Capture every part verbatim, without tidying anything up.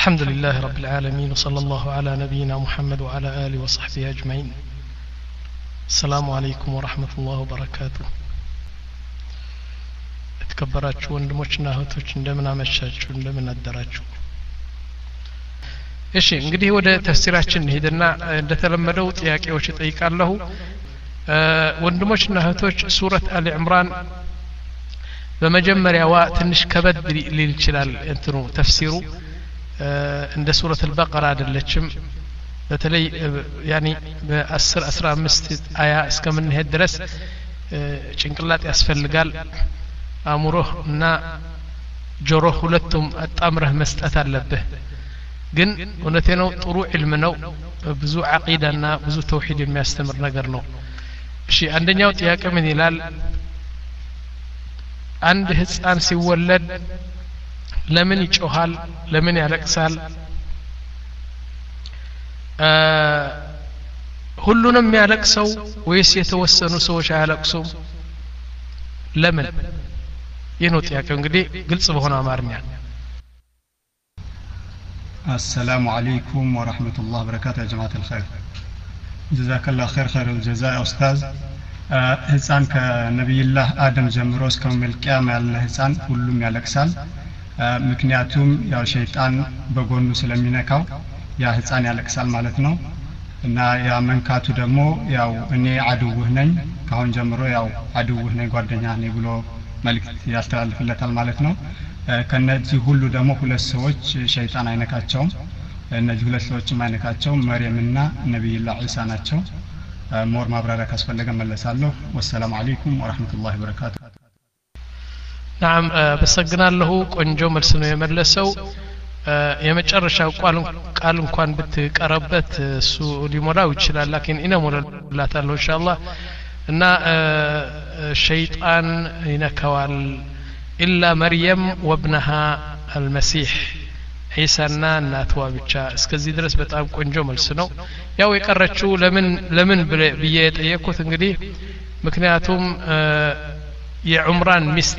الحمد لله رب العالمين وصلى الله على نبينا محمد وعلى آله وصحبه أجمعين. السلام عليكم ورحمة الله وبركاته. تكبراتشو وندموشنا هوتوش እንደምን አመሻችሁ እንደምን አደራችሁ። እሺ እንግዲህ ወደ ተፍሲራችን ሄደና እንደተለመደው ጥያቄዎች እጠይቃለሁ። ወንድሞችና እህቶች ሱረት አሊ ኢምራን በመጀመሪያዋ ትንሽ ከበድ ሊል ይችላል እንትኑ ተፍሲሩ እንደ ሱረት አልበቀራ አይደለችም። በተለይ ያኒ በ10 15 አያ እስከምንሄድ ድረስ ጭንቅላት ያስፈልጋል። አእምሮህ እና ጆሮህ ሁለቱም አጣምረህ መስጠት አለብህ። ግን እውነቴ ነው ጥሩ ዒልም ነው። ብዙ አቂዳና ብዙ ተውሂድ የሚያስተምር ነገር ነው። እሺ አንደኛው ጥያቄ ምን ይላል? አንድ ህፃን ሲወለድ ለምን ይጮሃል? ለምን ያለቅሳል? ሁሉንም ያለቅሰው ወይስ የተወሰኑ ሰዎች አያለቅሱም? ለምን? ይህ ነው ጥያቄው። እንግዲህ ግልጽ በሆነ አማርኛ السلام عليكم ورحمة الله وبركاته يا جماعة الخير. جزاك الله خير خير الجزاء يا أستاذ. ህፃን ከነብይላህ አደም ጀምሮ እስከ መልቂያማ ያለ ህፃን ሁሉም ያለቅሳል። ምክንያቱም ያው ሸይጣን በጎኑ ስለሚነካው ያ ህፃን ያለቅሳል ማለት ነው። እና ያ መንካቱ ደግሞ ያው እኔ አድውህ ነኝ ካሁን ጀምሮ ያው አድውህ ነኝ ጓደኛ ነኝ ብሎ መልእክት ያስተላልፍለታል ማለት ነው። ከነዚህ ሁሉ ደግሞ ሁለት ሰዎች ሸይጣን አይነካቸውም። እነዚህ ሁለት ሰዎች ማይነካቸው መርየምና ነብይላህ ኢሳ ናቸው። ሞር ማብራሪያ ካስፈለገ መለሳለሁ። ወሰላሙ አለይኩም ወራህመቱላሂ ወበረካቱ። نعم በሰግናለሁ። ቆንጆ መልስ ነው የመለሰው። የመጨረሻው ቃል ቃል እንኳን ብትቀረበት እሱ ሊሞላው ይችላል። ላኪን እኔ ሞላታለሁ ኢንሻአላህ። እና ሸይጣን ይነካዋል ኢላ መርየም ወብነሃ አልመሲህ ዒሳና እናትዋ ብቻ። እስከዚህ ድረስ በጣም ቆንጆ መልስ ነው። ያው የቀረችው ለምን ለምን ብዬ ጠየቅኩት እንግዲህ ምክንያቱም የዑምራን ሚስት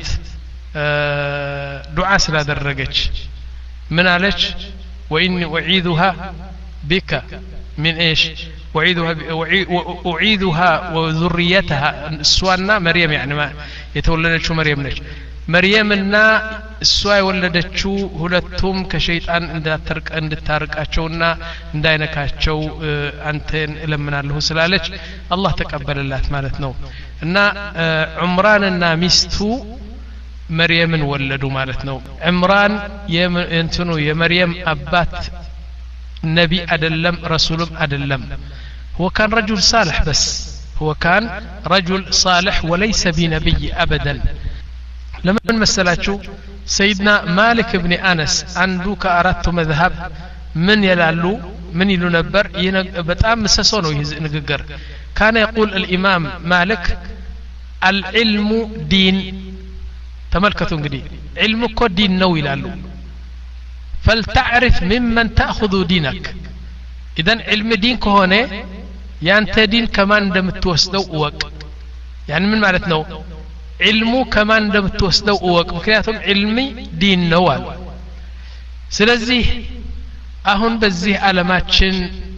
ዱዓ ስላደረገች ምን አለች? ወኢኒ أعيذها بك من ايش أعيذها أعيذها وذريتها سوانا مريم يعني ما يتولدت مريم ነች። መርየምና እሷ የወለደችው ሁለቱም ከሸይጣን እንዳትርቅ እንድታርቃቸውና እንዳይነካቸው አንተን እለምናለሁ ስላለች አላህ ተቀበለላት ማለት ነው። እና ዑምራንና ሚስቱ መርየምን ወለዱ ማለት ነው። ዑምራን የእንትኑ የመርየም አባት ነቢ አይደለም ረሱልም አይደለም። هو كان رجل صالح بس هو كان رجل صالح وليس بنبي ابدا. لمن مسلاچو سيدنا مالك ابن انس عنده كارات مذهب من يلالو من يلو نبر بتام مسسو ነው ይህ ንግግር። كان يقول الامام مالك العلم دين. ተመልከቱ እንግዲህ علم እኮ ዲን ነው ይላሉ። فلتعرف ممن تاخذ دينك. اذا علم دين ከሆነ ያንተ ዲን ከማን እንደምትወስደው እወቅ። ያን ምን ማለት ነው? علሙ ከማን እንደምትወስደው እወቅ። ምክንያቱም علم ዲን ነው አሉ። ስለዚህ አሁን በዚህ ዓለማችን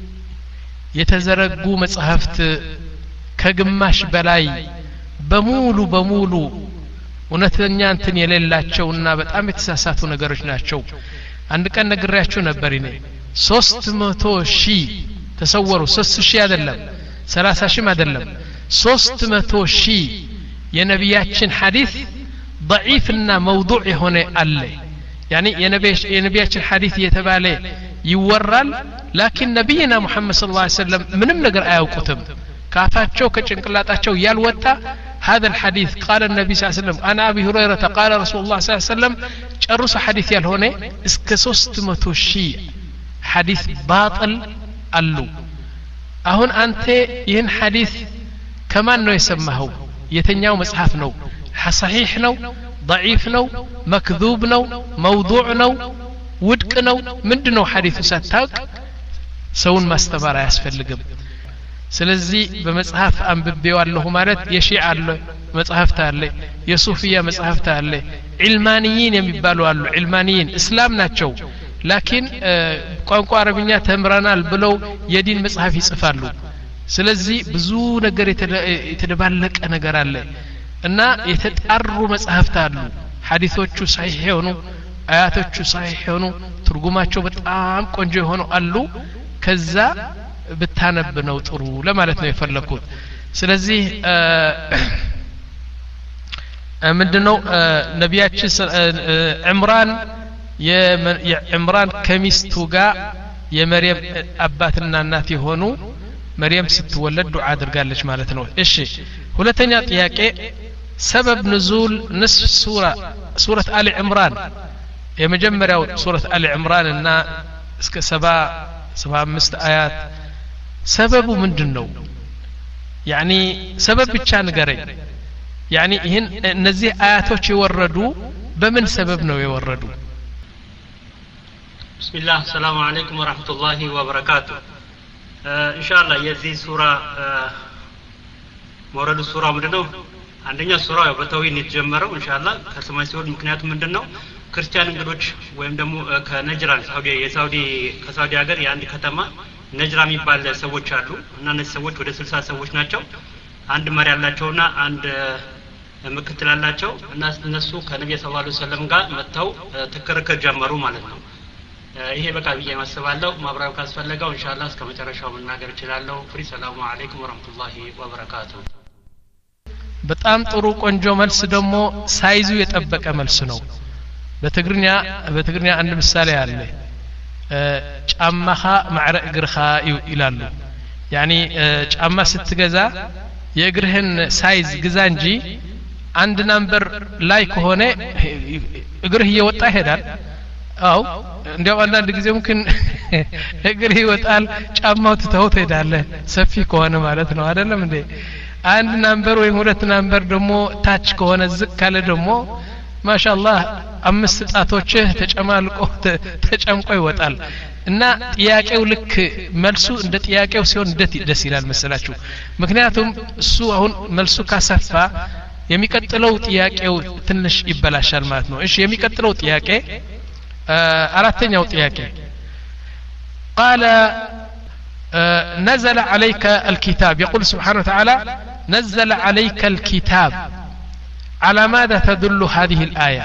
የተዘረጉ መጽሐፍት ከግማሽ በላይ በሙሉ በሙሉ እውነተኛ እንትን የሌላቸውና በጣም የተሳሳቱ ነገሮች ናቸው። አንድ ቀን ነግሬያችሁ ነበር እኔ ሶስት መቶ ሺህ ተሰወሩ። ሶስት ሺህ አይደለም ሰላሳ ሺህ አይደለም ሶስት መቶ ሺህ የነቢያችን ሐዲስ ضعيفና موضوع የሆነ አለ። يعني የነቢያችን ሐዲስ የተባለ ይወራል ላኪን ነብይና መሐመድ ሰለላሁ ዐለይሂ ወሰለም ምንም ነገር አያውቁትም። ካፋቸው ከጭንቅላታቸው ያልወጣ هذا الحديث قال النبي صلى الله عليه وسلم انا ابي هريره قال رسول الله صلى الله عليه وسلم ጨርሶ ሐዲስ ያልሆነ እስከ ሶስት መቶ ሺህ ሐዲስ ባጥል አሉ። አሁን አንተ ይህን ሐዲስ ከማን ነው የሰማኸው? የተኛው መጽሐፍ ነው? صحيح ነው? ضعيف ነው? مكذوب ነው? موضوع ነው? ውድቅ ነው? ምንድነው ሐዲሱ? ሳታውቅ ሰውን ማስተማር አያስፈልግም። ስለዚህ በመጽሐፍ አንብቤዋለሁ ማለት የሺዓ አለ መጽሐፍት አለ፣ የሱፊያ መጽሐፍት አለ፣ ዒልማኒይን የሚባሉ አሉ። ዒልማኒይን እስላም ናቸው ላኪን ቋንቋ አረብኛ ተምረናል ብለው የዲን መጽሐፍ ይጽፋሉ ስለዚህ ብዙ ነገር የተደባለቀ ነገር አለ እና የተጣሩ መጽሐፍት አሉ ሐዲሶቹ صحيح ሆኑ አያቶቹ صحيح ሆኑ ትርጉማቸው በጣም ቆንጆ ሆኖ አሉ ከዛ ብታነብ ነው ጥሩ ለማለት ነው የፈለኩት ስለዚህ ምንድነው ነቢያችን ዕምራን የዕምራን ከሚስቱ ጋር የመርየም አባትና እናት የሆኑ መርየም ስትወለድ ዱዓ አድርጋለች ማለት ነው እሺ ሁለተኛ ጥያቄ ሰበብ ንዙል ንስፍ ሱራ ሱረት አሊ ዕምራን የመጀመሪያው ሱረት አሊ ዕምራን እና እስከ ሰባ ሰባ አምስት አያት ሰበቡ ምንድነው ያኒ ሰበብ ብቻ ንገረኝ ያኒ ይሄን እነዚህ አያቶች የወረዱ በምን ሰበብ ነው የወረዱ ቢስሚላህ ሰላም አለይኩም ወራህመቱላሂ ወበረካቱ ኢንሻአላህ የዚህ ሱራ ወረዱ ሱራ ምንድነው አንደኛ ሱራ በተውሂድ የተጀመረው ኢንሻአላህ ከሰማይ ሲወርድ ምክንያቱ ምንድነው ክርስቲያን እንግዶች ወይም ደግሞ ከነጅራን ሳውዲ የሳውዲ ከሳውዲ ሀገር የአንድ ከተማ ነጅራ የሚባል ሰዎች አሉ እና እነዚህ ሰዎች ወደ ስልሳ ሰዎች ናቸው አንድ መሪ ያላቸውና አንድ ምክትል አላቸው እና እነሱ ከነብዩ ሰለላሁ ዐለይሂ ወሰለም ጋር መተው ተከረከር ጀመሩ ማለት ነው ይሄ በቃ ብዬ ማስባለሁ ማብራሪያ ካስፈለገው ኢንሻአላህ እስከ መጨረሻው መናገር እችላለሁ ፍሪ ሰላሙ አለይኩም ወራህመቱላሂ ወበረካቱ በጣም ጥሩ ቆንጆ መልስ ደግሞ ሳይዙ የጠበቀ መልስ ነው በትግርኛ በትግርኛ አንድ ምሳሌ አለ ጫማኻ ማዕረ እግርኻ ይላሉ ያኒ ጫማ ስትገዛ የእግርህን ሳይዝ ግዛ እንጂ አንድ ናምበር ላይ ከሆነ እግርህ እየወጣ ይሄዳል አው እንዲያው አንዳንድ ጊዜ ሙክን እግርህ ይወጣል ጫማው ትተው ትሄዳለህ ሰፊ ከሆነ ማለት ነው አይደለም እንዴ አንድ ናምበር ወይ ሁለት ናምበር ደግሞ ታች ከሆነ ዝቅ ካለ ደግሞ ማሻአላህ አምስት ጣቶችህ ተጨማልቆ ተጨምቆ ይወጣል እና ጥያቄው ልክ መልሱ እንደ ጥያቄው ሲሆን እንዴት ደስ ይላል መሰላችሁ ምክንያቱም እሱ አሁን መልሱ ካሰፋ የሚቀጥለው ጥያቄው ትንሽ ይበላሻል ማለት ነው እሺ የሚቀጥለው ጥያቄ አራተኛው ጥያቄ قال نزل عليك الكتاب يقول سبحانه وتعالى نزل عليك الكتاب على ماذا تدل هذه الآية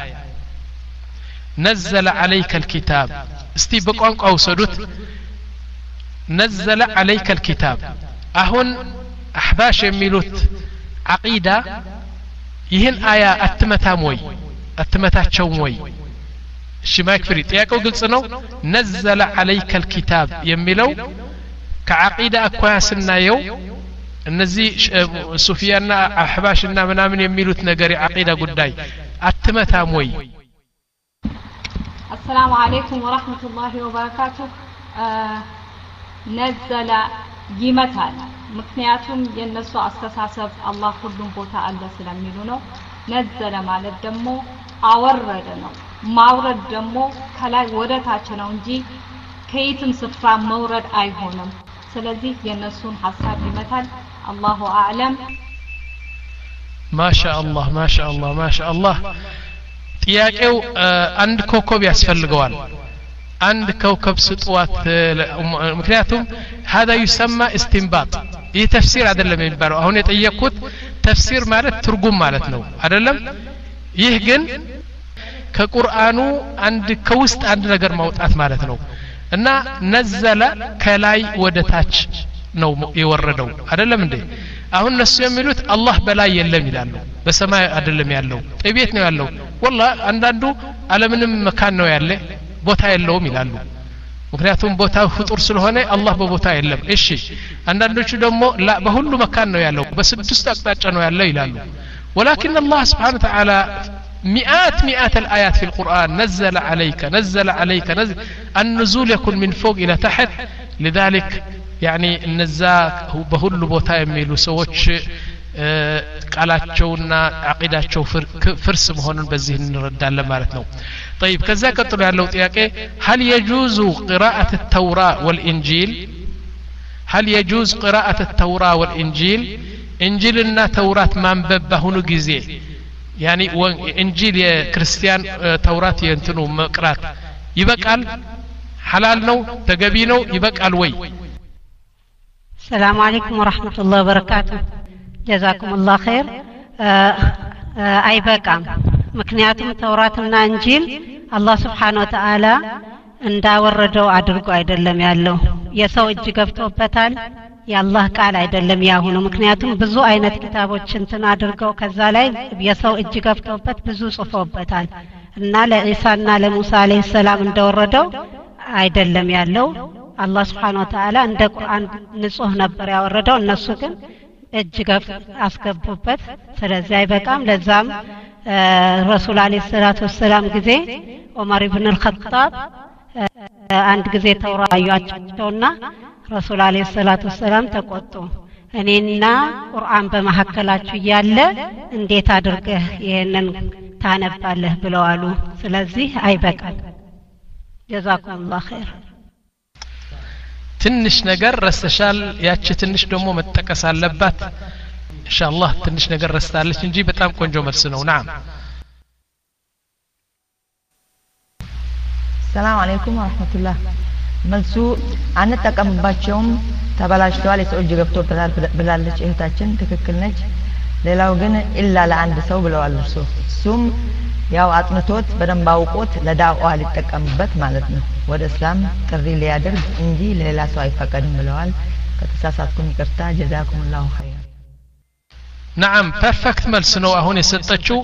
نزل عليك الكتاب استي بقوانق أوسدوت نزل عليك الكتاب أهون أحباش يميلوت عقيدة يهن آية أتمتا موي أتمتا تشو موي الشماك فريد ياكو قلت سنو نزل عليك الكتاب يميلو كعقيدة أكواسنا يو እነዚህ ሱፊያና አህባሽና ምናምን የሚሉት ነገር አቂዳ ጉዳይ አትመታም ወይ السلام عليكم ورحمة الله وبركاته نزل ይመታል ምክንያቱም የነሱ አስተሳሰብ አላህ ሁሉም ቦታ አለ ስለሚሉ ነው ነዘለ ማለት ደግሞ አወረደ ነው ማውረድ ደግሞ ከላይ ወደ ታች ነው እንጂ ከየትም ስፍራ መውረድ አይሆንም ስለዚህ የነሱን ሐሳብ ይመታል الله أعلم ما شاء الله ما شاء الله ما شاء الله ጥያቄው አንድ ኮከብ ያስፈልገዋል አንድ ኮከብ ስጥዋት ምክንያቱም هذا يسمى استنباط ይህ ተፍሲር አይደለም የሚባለው አሁን የጠየቁት ተፍሲር ማለት ትርጉም ማለት ነው አይደለም ይህ ግን ከቁርአኑ አንድ ከውስጥ አንድ ነገር ማውጣት ማለት ነው እና ነዘለ ከላይ ወደ ታች ነው የወረደው አይደለም እንዴ አሁን እነሱ የሚሉት አላህ በላይ የለም ይላሉ በሰማይ አይደለም ያለው ጥቤት ነው ያለው والله አንዳንዱ ዓለምንም መካን ነው ያለ ቦታ የለውም ይላሉ ምክንያቱም ቦታው ፍጡር ስለሆነ አላህ በቦታ የለም እሺ አንዳንዶቹ ደግሞ ላ በሁሉ መካን ነው ያለው በስድስት አቅጣጫ ነው ያለው ይላሉ ولكن الله سبحانه وتعالى مئات مئات الآيات في القرآن نزل عليك نزل عليك نزل النزول يكون من فوق إلى تحت لذلك يعني النزاك بهل بوتا يميلو سوتش ቃላቸውና አቂዳቸው ፍርስ መሆኑን በዚህ እንረዳለን ማለት ነው طيب ከዛ ቀጥሎ ያለው ጥያቄ هل يجوز قراءة التوراة والإنجيل هل يجوز قراءة التوراة والإنجيل إنجيلنا توراة ማንበብ በሁሉ ጊዜ يعني إنجيل የክርስቲያን ተውራት የእንትኑ መቅራት ይበቃል حلال ነው ተገቢ ነው ይበቃል ወይ السلام عليكم ورحمة الله وبركاته جزاكم الله خير አይበቃም ምክንያቱም ተውራትና እንጂል አላህ Subhanahu Wa Ta'ala እንዳወረደው አድርጎ አይደለም ያለው የሰው እጅ ገብቶበታል የአላህ ቃል አይደለም ያሁኑ ምክንያቱም ብዙ አይነት ኪታቦችን እንትን አድርገው ከዛ ላይ የሰው እጅ ገብቶበት ብዙ ጽፎበታል እና ለኢሳና ለሙሳ አለይሂ ሰላም እንደወረደው አይደለም ያለው አላህ Subhanahu Wa Ta'ala እንደ ቁርአን ንጹህ ነበር ያወረደው እነሱ ግን እጅ ገፍ አስገቡበት ስለዚህ አይበቃም ለዛም ረሱል አለይሂ ሰላቱ ወሰለም ጊዜ ዑመር ኢብኑ አልኸጣብ አንድ ጊዜ ተወራያቸውና ረሱል አለይሂ ሰላቱ ወሰለም ተቆጡ እኔና ቁርአን በመሐከላችሁ ያለ እንዴት አድርገህ ይሄንን ታነባለህ ብለው አሉ ስለዚህ አይበቃም ጀዛኩሙላህ ኸይር ትንሽ ነገር ረስተሻል ያቺ ትንሽ ደግሞ መጠቀስ አለባት ኢንሻአላህ ትንሽ ነገር ረስታለች እንጂ በጣም ቆንጆ መልስ ነው ናም ሰላም አለይኩም ወራህመቱላህ መልሱ አንጠቀምባቸውም ተበላሽቷል የሰው እጅ ገብቶበታል ብላለች እህታችን ትክክል ነች ሌላው ግን ኢላ ለአንድ ሰው ብለዋል እርሱ እሱም ያው አጥንቶት በደንብ አውቆት ለዳዋ ሊጠቀምበት ማለት ነው ወደ እስላም ጥሪ ሊያደርግ እንጂ ለሌላ ሰው አይፈቀድም ብለዋል ከተሳሳትኩም ይቅርታ ጀዛኩሙላሁ ኸይር نعم perfect መልስ ነው አሁን የሰጠችው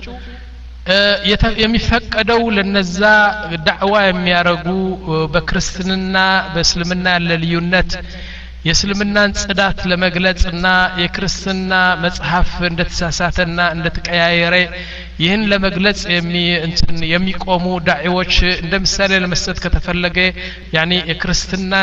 የሚፈቀደው ለነዛ ዳዕዋ የሚያረጉ በክርስቲያንና በእስልምና ያለ ልዩነት የእስልምናን ጽዳት ለመግለጽና የክርስቲያና መጽሐፍ እንደተሳሳተና እንደተቀያየረ ይህን ለመግለጽ የሚ እንትን የሚቆሙ ዳዒዎች እንደምሳሌ ለመስጠት ከተፈለገ ያኒ የክርስቲያናን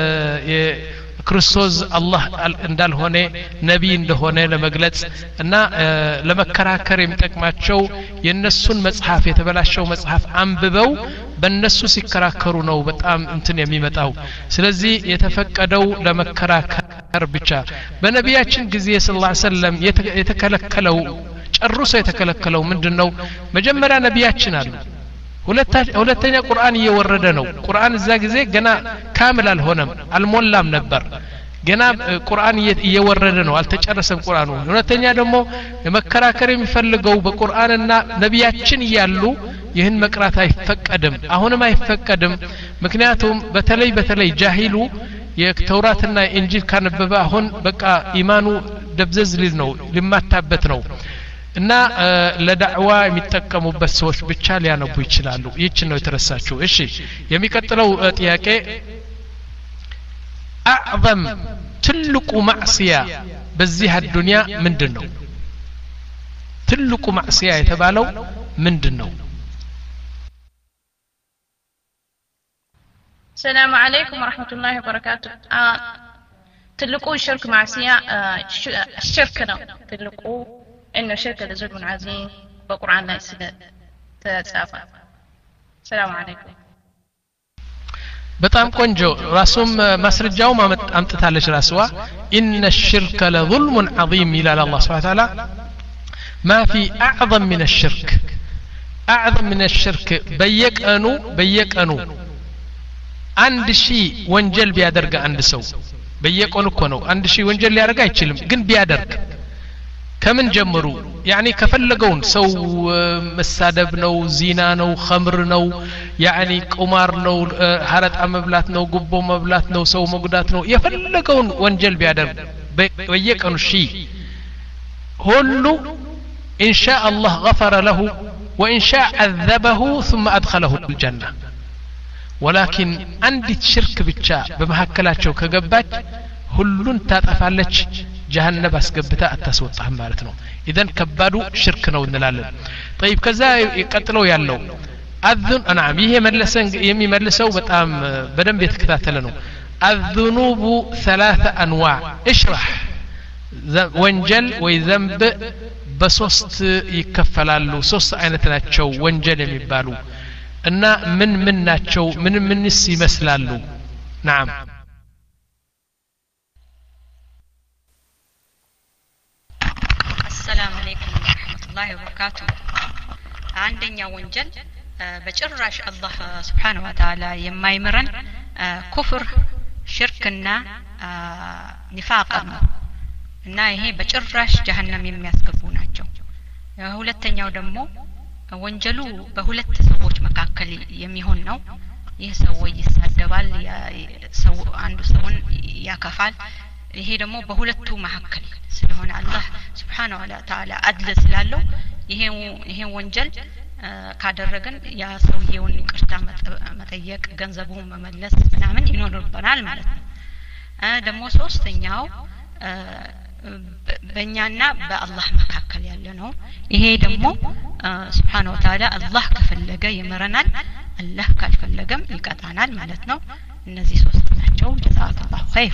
ክርስቶስ አላህ እንዳልሆነ ነብይ እንደሆነ ለመግለጽ እና ለመከራከር የሚጠቅማቸው የነሱን መጽሐፍ የተበላሸው መጽሐፍ አንብበው በእነሱ ሲከራከሩ ነው በጣም እንትን የሚመጣው ስለዚህ የተፈቀደው ለመከራከር ብቻ በነቢያችን ጊዜ ሰለላሁ ዐለይሂ ወሰለም የተከለከለው ጨርሶ የተከለከለው ምንድነው መጀመሪያ ነቢያችን አሉ ሁለተኛ ቁርአን እየወረደ ነው ቁርአን እዛ ጊዜ ገና ካምል አልሆነም አልሞላም ነበር ገና ቁርአን እየወረደ ነው አልተጨረሰም ቁርአኑ ሁለተኛ ደግሞ የመከራከር የሚፈልገው በቁርአንና ነቢያችን ያሉ ይህን መቅራት አይፈቀድም አሁንም አይፈቀድም ምክንያቱም በተለይ በተለይ ጃሂሉ የተውራትና ኢንጂል ካነበበ አሁን በቃ ኢማኑ ደብዘዝ ሊል ነው ሊማታበት ነው እና ለዳዕዋ የሚጠቀሙበት ሰዎች ብቻ ሊያነቡ ይችላሉ ይህች ነው የተረሳችው እሺ የሚቀጥለው ጥያቄ አዕظም ትልቁ ማዕሲያ በዚህ አዱንያ ምንድነው ትልቁ ማዕሲያ የተባለው ምንድነው السلام عليكم ورحمة الله وبركاته تلقوا شرك معصية الشرك ነው تلقوا إن الشرك لظلم عظيم بقرآن لا يسد تسافى السلام عليكم በጣም ቆንጆ ራሱም ማስረጃው አምጥታለች ራስዋ إن الشرك لظلم عظيم إلى الله سبحانه وتعالى ما في أعظم من الشرك أعظم من الشرك بيقنو بيقنو አንድ ሺህ ወንጀል ቢያደርግ አንድ ሰው በየቀኑ እኮ ነው አንድ ሺህ ወንጀል ሊያደርግ አይችልም ግን ቢያደርግ ከምን ጀምሩ ያኒ ከፈለገውን ሰው መሳደብ ነው ዚና ነው ኸምር ነው ያኒ ቁማር ነው ሐረጣ መብላት ነው ጉቦ መብላት ነው ሰው መጉዳት ነው የፈለገውን ወንጀል ቢያደርግ በየቀኑ ሺህ ሁሉ ኢንሻ አላህ غفر له وإن شاء عذبه ثم أدخله الجنة ولكن አንዲት ሽርክ ብቻ በመሐከላቸው ከገባች ሁሉን ታጠፋለች ጀሃነም አስገብታ አታስወጣም ማለት ነው ኢደን ከባዱ ሽርክ ነው እንላለን طيب ከዛ ይቀጥለው ያለው አذن نعم ይሄ መለሰን የሚመልሰው በጣም በደንብ የተከታተለ ነው الذنوب ثلاثه انواع اشرح ወንጀል ወይ ዘንብ በሶስት ይከፈላሉ ሶስት አይነት ናቸው ወንጀል የሚባሉ እና ምን ምን ናቸው ምን ምንስ ይመስላሉ نعم السلام عليكم ورحمة الله وبركاته عندنا ወንጀል በጭራሽ አላህ Subhanahu Wa Ta'ala የማይምረን ኩፍር ሽርክና ኒፋቅ ነው እና ይሄ በጭራሽ ጀሃነም የሚያስገቡ ናቸው። ሁለተኛው ደግሞ ወንጀሉ በሁለት ሰዎች መካከል የሚሆን ነው። ይህ ሰው ይሳደባል፣ ሰው አንዱ ሰውን ያከፋል። ይሄ ደግሞ በሁለቱ መካከል ስለሆነ አላህ Subhanahu Wa Ta'ala አድል ስላለው ይሄ ይሄ ወንጀል ካደረገን ያ ሰውየውን ይቅርታ መጠየቅ፣ ገንዘቡን መመለስ ምናምን ይኖርብናል ማለት ነው። ደግሞ ሶስተኛው በእኛና በአላህ መካከል ያለ ነው። ይሄ ደግሞ Subhanahu Wa Ta'ala አላህ ከፈለገ ይመረናል፣ አላህ ካልፈለገም ይቀጣናል ማለት ነው። እነዚህ ሶስት ናቸው። ጀዛከላሁ ኸይር።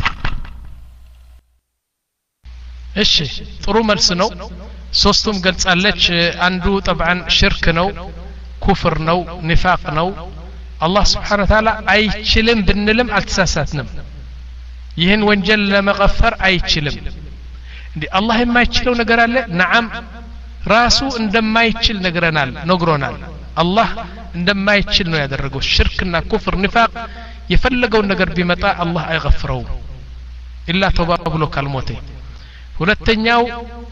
እሺ ጥሩ መልስ ነው። ሶስቱም ገልጻለች። አንዱ طبعا ሽርክ ነው፣ ኩፍር ነው፣ ኒፋቅ ነው። አላህ Subhanahu Wa Ta'ala አይችልም ብንልም አልተሳሳትንም። ይህን ወንጀል ለመغፈር አይችልም። እንዴ አላህ የማይችለው ነገር አለ? ነዓም ራሱ እንደማይችል ነግረናል ነግሮናል። አላህ እንደማይችል ነው ያደረገው። ሽርክና ኩፍር ኒፋቅ የፈለገው ነገር ቢመጣ አላህ አይغفረውም ኢላ ተውባ ብሎ ካልሞተ። ሁለተኛው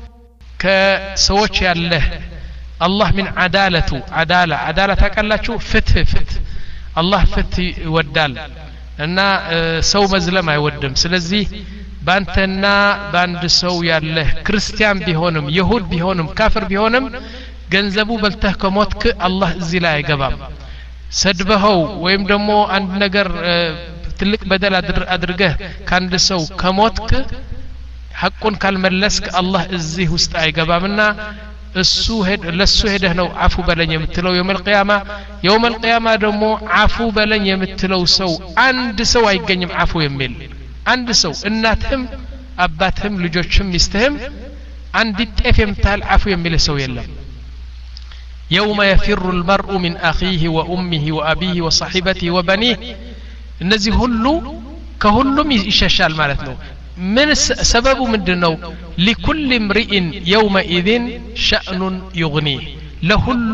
ከሰዎች ያለ አላህ ምን አዳለቱ አዳላ አዳላ ታውቃላችሁ? ፍትህ ፍትህ አላህ ፍትህ ይወዳል እና ሰው መዝለም አይወድም። ስለዚህ ባንተና ባንድ ሰው ያለ ክርስቲያን ቢሆንም ይሁድ ቢሆንም ካፍር ቢሆንም ገንዘቡ በልተህ ከሞትክ አላህ እዚህ ላይ አይገባም። ሰድበኸው ወይም ደግሞ አንድ ነገር ትልቅ በደል አድርገህ ካንድ ሰው ከሞትክ ሐቁን ካልመለስክ አላህ እዚህ ውስጥ አይገባምና እሱ ሄድ ለሱ ሄደህ ነው አፉ በለኝ የምትለው የውመል ቂያማ። የውመል ቂያማ ደግሞ አፉ በለኝ የምትለው ሰው አንድ ሰው አይገኝም አፉ የሚል አንድ ሰው፣ እናትህም አባትህም ልጆችም ሚስትህም አንድ ጤፍ የምታህል አፉ የሚል ሰው የለም። يوم يفر المرء من أخيه وأمه وأبيه وصاحبته وبنيه እነዚህ ሁሉ ከሁሉም ይሸሻል ማለት ነው። من سبب ምንድነው? لكل امرئ يومئذ شأن يغنيه ለሁሉ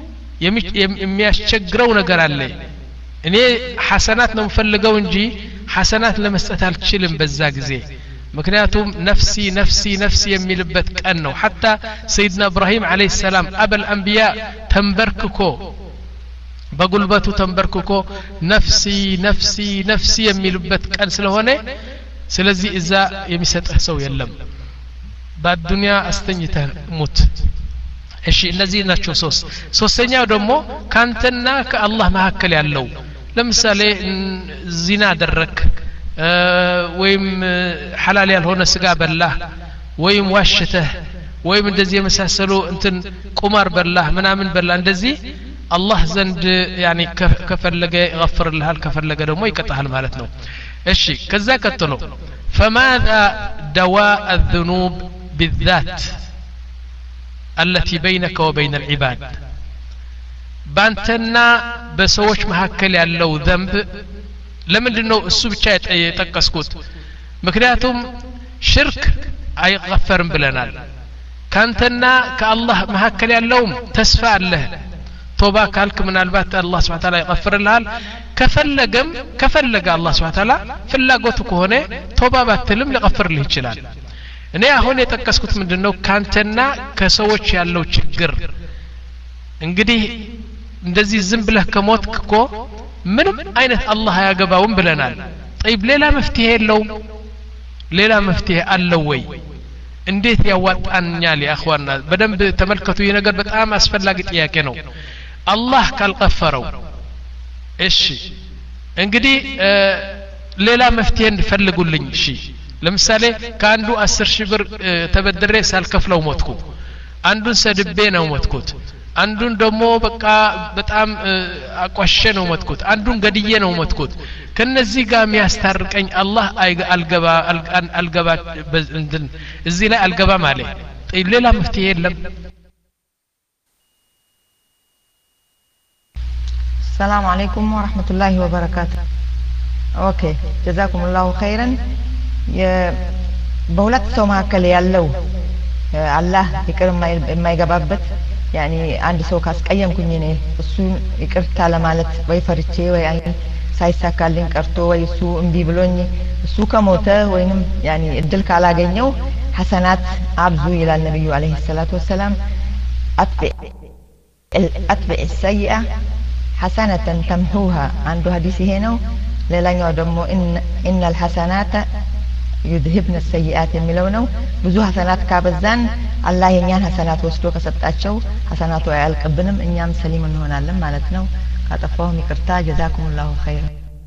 የሚያስቸግረው ነገር አለ። እኔ ሐሰናት ነው የምፈልገው እንጂ ሐሰናት ለመስጠት አልችልም በዛ ጊዜ። ምክንያቱም ነፍሲ ነፍሲ ነፍሲ የሚልበት ቀን ነው። حتى سيدنا إبراهيم عليه السلام أبا الأنبياء ተንበርክኮ በጉልበቱ ተንበርክኮ ነፍሲ ነፍሲ ነፍሲ የሚልበት ቀን ስለሆነ ስለዚህ እዛ የሚሰጥህ ሰው የለም። በአዱንያ አስተኝተህ ሙት። እሺ እነዚህ ናቸው ሶስት። ሶስተኛው ደግሞ ካንተና ከአላህ መካከል ያለው ለምሳሌ ዚና አደረክ ወይም ሐላል ያልሆነ ስጋ በላህ ወይም ዋሽተህ ወይም እንደዚህ የመሳሰሉ እንትን ቁማር በላህ ምናምን በላ እንደዚህ አላህ ዘንድ ያኒ ከፈለገ ይغفርልሃል ከፈለገ ደግሞ ይቀጣሃል ማለት ነው። እሺ ከዛ ቀጥሎ فماذا دواء الذنوب بالذات التي بينك وبين العباد بانتنا بسوش مهكل ያለው ذنب ለምንድነው እሱ ብቻ የጠቀስኩት? ምክንያቱም ሽርክ አይغፈርም ብለናል። ካንተና ከአላህ መካከል ያለውም ተስፋ አለ። ቶባ ካልክ ምናልባት አላህ Subhanahu Wa Ta'ala ይغفርልሃል። ከፈለገም ከፈለገ አላህ Subhanahu Wa Ta'ala ፍላጎቱ ከሆነ ቶባ ባትልም ሊغفርልህ ይችላል። እኔ አሁን የጠቀስኩት ምንድነው? ካንተና ከሰዎች ያለው ችግር እንግዲህ እንደዚህ ዝም ብለህ ከሞትክ እኮ ምንም አይነት አላህ ያገባውም ብለናል። طيب ሌላ መፍትሄ የለውም? ሌላ መፍትሄ አለው ወይ? እንዴት ያዋጣኛል? ያ اخواننا በደንብ ተመልከቱ። ይሄ ነገር በጣም አስፈላጊ ጥያቄ ነው። አላህ ካልቀፈረው እሺ እንግዲህ ሌላ መፍትሄ እንፈልጉልኝ። እሺ ለምሳሌ ከአንዱ አስር ሺህ ብር ተበድሬ ሳልከፍለው ሞትኩ። አንዱን ሰድቤ ነው ሞትኩት። አንዱን ደግሞ በቃ በጣም አቋሸ ነው ሞትኩት። አንዱን ገድዬ ነው ሞትኩት። ከነዚህ ጋር የሚያስታርቀኝ አላህ አልገባ አልገባ እዚህ ላይ አልገባ ማለት ሌላ መፍትሄ የለም? السلام عليكم ورحمة الله وبركاته. اوكي جزاكم الله خيرا. በሁለት ሰው መካከል ያለው አላህ ይቅር የማይገባበት ያኒ አንድ ሰው ካስቀየምኩኝ እኔ እሱን ይቅርታ ለማለት ወይ ፈርቼ ወይ ሳይሳካልኝ ቀርቶ ወይ እሱ እምቢ ብሎኝ እሱ ከሞተ ወይንም ያኒ እድል ካላገኘው ሐሰናት አብዙ ይላል ነብዩ አለይሂ ሰላቱ ወሰለም አጥቢ አጥቢ السيئة حسنة تمحوها አንዱ ሐዲስ ይሄ ነው ሌላኛው ደግሞ ان الحسنات يذهبن السيئات የሚለው ነው ብዙ ሐሰናት ካበዛን አላህ የኛን ሐሰናት ወስዶ ከሰጣቸው ሐሰናቱ አያልቅብንም እኛም ሰሊም እንሆናለን ማለት ነው ካጠፋው ይቅርታ ጀዛኩሙላሁ ኸይር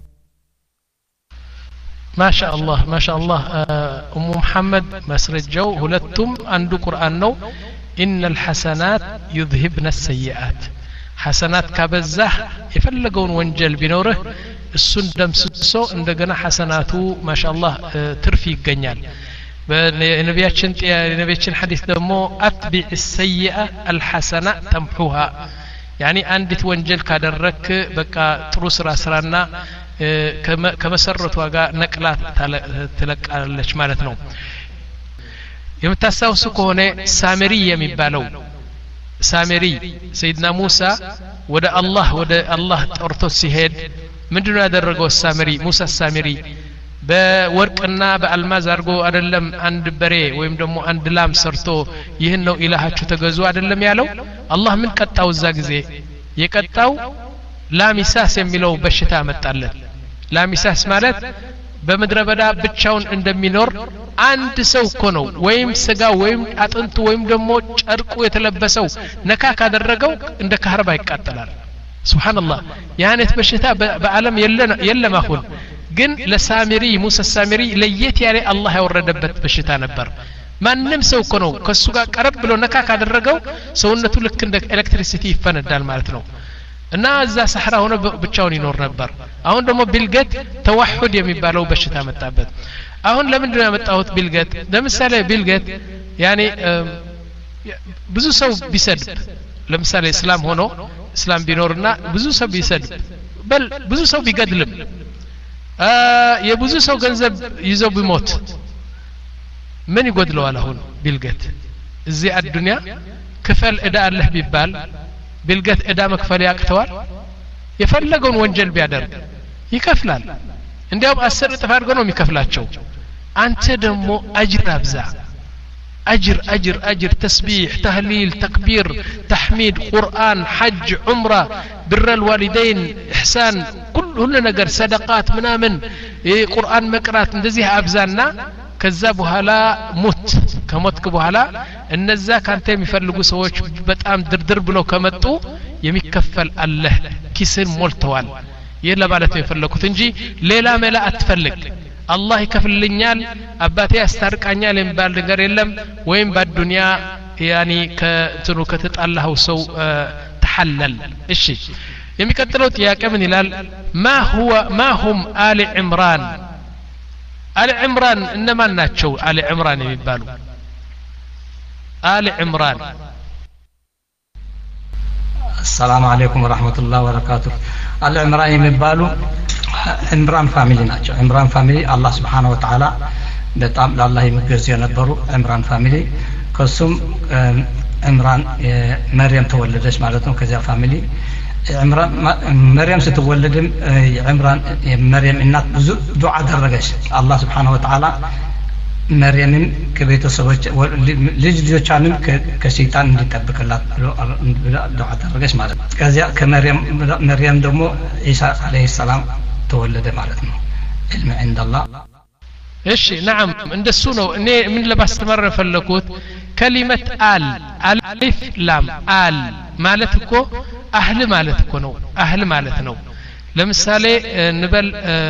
ما شاء الله ما شاء الله ام محمد መስረጃው ሁለቱም አንዱ ቁርአን ነው ان الحسنات يذهبن السيئات ሐሰናት ካበዛህ የፈለገውን ወንጀል ቢኖርህ እሱን ደምስሶ እንደገና ሐሰናቱ ማሻአላህ ትርፍ ይገኛል በነቢያችን የነቢያችን ሐዲስ ደግሞ አትቢዕ السيئة الحسنة تمحوها يعني አንዲት ወንጀል ካደረክ በቃ ጥሩ ስራ ስራና ከመሰረቷ ጋር ነቅላት ትለቃለች ማለት ነው የምታሳውሱ ከሆነ ሳሚሪ የሚባለው ሳሚሪ ሰይድና ሙሳ ወደ አላህ ወደ አላህ ጠርቶ ሲሄድ ምንድነው ያደረገው ሳሚሪ ሙሳ ሳሚሪ በወርቅና በአልማዝ አርጎ አይደለም አንድ በሬ ወይም ደግሞ አንድ ላም ሰርቶ ይህን ነው ኢላሃችሁ ተገዙ አይደለም ያለው አላህ ምን ቀጣው እዛ ጊዜ የቀጣው ላሚሳስ የሚለው በሽታ መጣለት ላሚሳስ ማለት በመድረ በዳ ብቻውን እንደሚኖር አንድ ሰው እኮ ነው ወይም ስጋ ወይም አጥንቱ ወይም ደግሞ ጨርቁ የተለበሰው ነካ ካደረገው እንደ ካህረባ ይቃጠላል ሱብሃንአላህ ያነት በሽታ በዓለም የለም የለም አሁን ግን ለሳሚሪ ሙሳ ሳሚሪ ለየት ያለ አላህ ያወረደበት በሽታ ነበር ማንንም ሰው እኮ ነው ከሱ ጋር ቀረብ ብሎ ነካ ካደረገው ሰውነቱ ልክ እንደ ኤሌክትሪሲቲ ይፈነዳል ማለት ነው እና እዛ ሰሐራ ሆነ ብቻውን ይኖር ነበር አሁን ደግሞ ቢልገት ተወሑድ የሚባለው በሽታ መጣበት አሁን ለምን ነው ያመጣሁት ቢልገት ለምሳሌ ቢልገት ያኒ ብዙ ሰው ቢሰድብ ለምሳሌ እስላም ሆኖ እስላም ቢኖርና ብዙ ሰው ቢሰድብ በል ብዙ ሰው ቢገድልም የብዙ ሰው ገንዘብ ይዞ ቢሞት ምን ይጎድለዋል አሁን ቢልገት እዚህ አዱንያ ክፈል እዳ አለህ ቢባል ቢልገት እዳ መክፈል ያቅተዋል የፈለገውን ወንጀል ቢያደርግ ይከፍላል እንዲያው አስር እጥፍ አድርጎ ነው የሚከፍላቸው አንተ ደግሞ አጅር አብዛ أجر أجر أجر تسبيح تهليل تكبير تحميد قرآن حج عمرة بر الوالدين إحسان كل هنا نجر صدقات منامن إيه قرآن مقرات ندزيها أبزاننا كذبها لا موت كموت كبوها النزا كان تيم يفرلقوا سويش بتأم دردر بلو كمتو يمكفل الله كيسن مولتوال يلا بعد يفرلقوا تنجي ليلا ملا أتفلق الله يكفلنيال أباتي أسترقانيال ينبال نجر يلم وين بالدنيا يعني كتنو كتت الله وسو أه تحلل إيشي يمي كتلوت يا كمن هلال ما هو ما هم آل عمران آل عمران إنما ناتشو آل عمران يبالو آل عمران السلام عليكم ورحمة الله وبركاته آل عمران يبالو عمران فاميلي ناتشو عمران فاميلي الله سبحانه وتعالى በጣም ለአላህ የሚገዙ የነበሩ ዕምራን ፋሚሊ ከሱም ዕምራን መርየም ተወለደች ማለት ነው ከዚያ ፋሚሊ ዕምራን መርየም ስትወለድም የዕምራን መርየም እናት ብዙ ዱዓ አደረገች አላህ Subhanahu Wa Ta'ala መርየምን ከቤተሰቦች ልጅ ልጆቿንም ከሰይጣን እንዲጠብቅላት ብሎ ዱዓ አደረገች ማለት ነው ከዚያ ከመርየም መርየም ደግሞ ኢሳ አለይሂ ሰላም ተወለደ ማለት ነው علم عند الله ايش نعم እንደሱ ነው እኔ ምን ለማስተማር ፈለኩት كلمه آل الف لام آل ማለት እኮ አህል ማለት እኮ ነው አህል ማለት ነው ለምሳሌ እንበል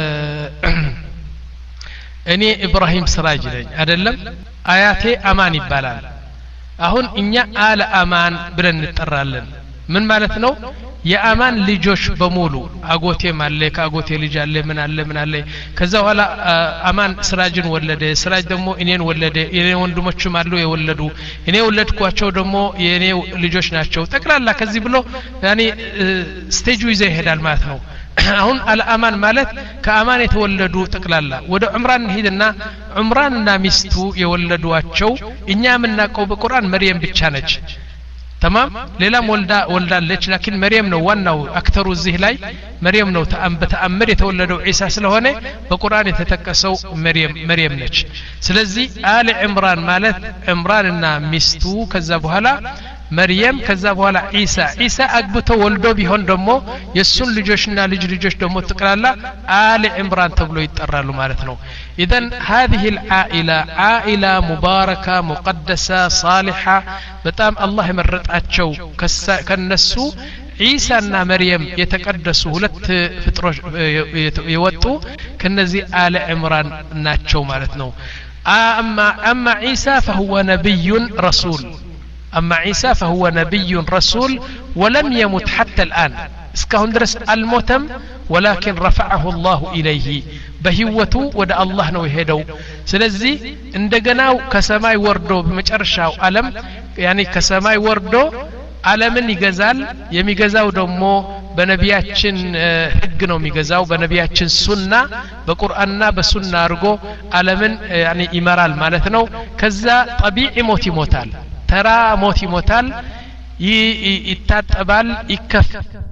እኔ ኢብራሂም ስራጅ ነኝ አይደለም አያቴ አማን ይባላል አሁን እኛ አለ አማን ብለን እንጠራለን ምን ማለት ነው የአማን ልጆች በሙሉ አጎቴ ማለ ካጎቴ ልጅ አለ ምን አለ ምን አለ ከዛ በኋላ አማን ስራጅን ወለደ ስራጅ ደግሞ እኔን ወለደ የኔ ወንድሞችም አሉ የወለዱ እኔ ወለድኳቸው ደግሞ የኔ ልጆች ናቸው ጠቅላላ ከዚህ ብሎ ያኒ ስቴጁ ይዘ ይሄዳል ማለት ነው አሁን አልአማን ማለት ከአማን የተወለዱ ጠቅላላ ወደ ዑምራን ሄድና ዑምራንና ሚስቱ የወለዷቸው እኛ ምናቀው በቁርአን መርየም ብቻ ነች تمام ሌላም ወልዳ ወልዳለች لكن مريم ነው ዋናው አክተሩ እዚህ ላይ مريم ነው በተአምር የተወለደው ዒሳ ስለሆነ በቁርአን የተጠቀሰው مريم مريم ነች ስለዚህ አለ ዕምራን ማለት ዕምራንና ሚስቱ ከዛ በኋላ مريم ከዛ በኋላ ዒሳ ዒሳ አግብቶ ወልዶ ቢሆን ደግሞ የሱን ልጆችና ልጅ ልጆች ደግሞ ተቀላላ አለ ዕምራን ተብሎ ይጠራሉ ማለት ነው اذا هذه العائله عائله مباركه مقدسه صالحه በጣም አላህ የመረጣቸው ከነሱ ዒሳና መርየም የተቀደሱ ሁለት ፍጥሮች የወጡ ከነዚህ አለ ዕምራን ናቸው ማለት ነው اما اما عيسى فهو نبي رسول اما عيسى فهو نبي رسول ولم يمت حتى الان እስካሁን ድረስ አልሞተም ولكن رفعه الله اليه በህይወቱ ወደ አላህ ነው የሄደው ስለዚህ እንደገናው ከሰማይ ወርዶ በመጨረሻው ዓለም ያኒ ከሰማይ ወርዶ ዓለምን ይገዛል የሚገዛው ደግሞ በነቢያችን ህግ ነው የሚገዛው በነቢያችን ሱና በቁርአንና በሱና አርጎ ዓለምን ያኒ ይመራል ማለት ነው ከዛ ጠቢዒ ሞት ይሞታል ተራ ሞት ይሞታል ይታጠባል ይከፍ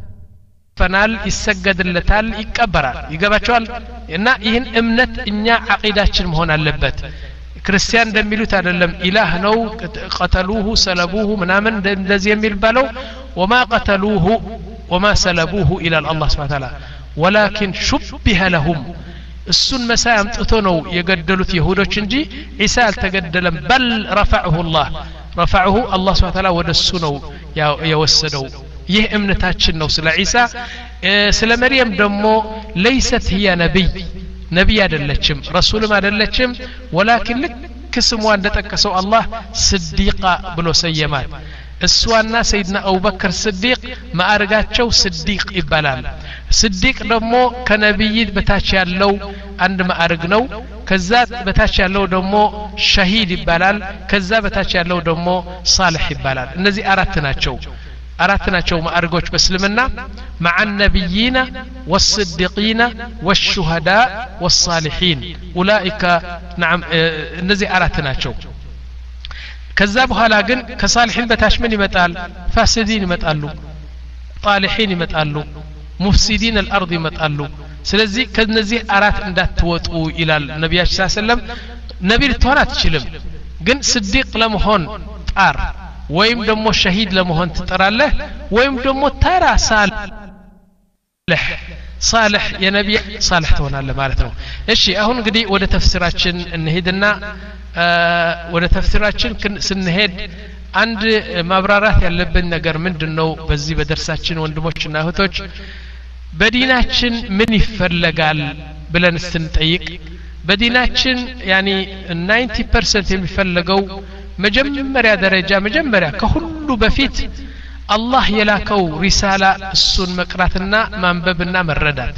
ፈናል ይሰገድለታል ይቀበራል ይገባቸዋል እና ይህን እምነት እኛ አቂዳችን መሆን አለበት ክርስቲያን እንደሚሉት አይደለም ኢላህ ነው ቀተሉሁ ሰለቡሁ ምናምን እንደዚህ የሚል ባለው وما قتلوه وما سلبوه الى الله سبحانه وتعالى ولكن شبه لهم እሱን መሳይ አምጥቶ ነው የገደሉት ይሁዶች እንጂ ዒሳ አልተገደለም በል رفعه الله رفعه الله سبحانه وتعالى ወደሱ ነው የወሰደው ይህ እምነታችን ነው ስለ ዒሳ ስለ መርየም ደግሞ ليست هي نبي ነብይ አይደለችም ረሱልም አይደለችም ولكن ልክ ስሟ እንደተጠቀሰው አላህ ስዲቃ ብሎ ሰየማት እሷና ሰይድና አቡበከር ስዲቅ ማዕረጋቸው ስዲቅ ይባላል ስዲቅ ደግሞ ከነብይ በታች ያለው አንድ ማዕረግ ነው ከዛ በታች ያለው ደግሞ ሸሂድ ይባላል ከዛ በታች ያለው ደግሞ ሳልህ ይባላል እነዚህ አራት ናቸው አራት ናቸው ማዕረጎች በእስልምና مع النبيين والصديقين والشهداء والصالحين اولئك نعم እነዚህ አራት ናቸው ከዛ በኋላ ግን ከሳልሒን በታች ምን ይመጣል ፋሲዲን ይመጣሉ ጣሊሒን ይመጣሉ ሙፍሲዲን الارض ይመጣሉ ስለዚህ ከነዚህ አራት እንዳትወጡ ይላል ነብያችን ሰለላሁ ዐለይሂ ወሰለም ነብይ ልትሆን አትችልም ግን ስዲቅ ለመሆን ጣር ወይም ደግሞ ሸሂድ ለመሆን ትጠራለህ ወይም ደግሞ ተራ ሳልህ صالح يا نبي صالح ትሆናለህ ማለት ነው እሺ አሁን እንግዲህ ወደ ተፍሲራችን እንሄድና ወደ ተፍሲራችን ስንሄድ አንድ ማብራራት ያለብን ነገር ምንድነው በዚህ በደርሳችን ወንድሞችና እህቶች በዲናችን ምን ይፈልጋል ብለን ስንጠይቅ በዲናችን ያኒ ninety percent የሚፈልገው መጀመሪያ ደረጃ መጀመሪያ ከሁሉ በፊት አላህ የላከው ሪሳላ እሱን መቅራትና ማንበብና መረዳት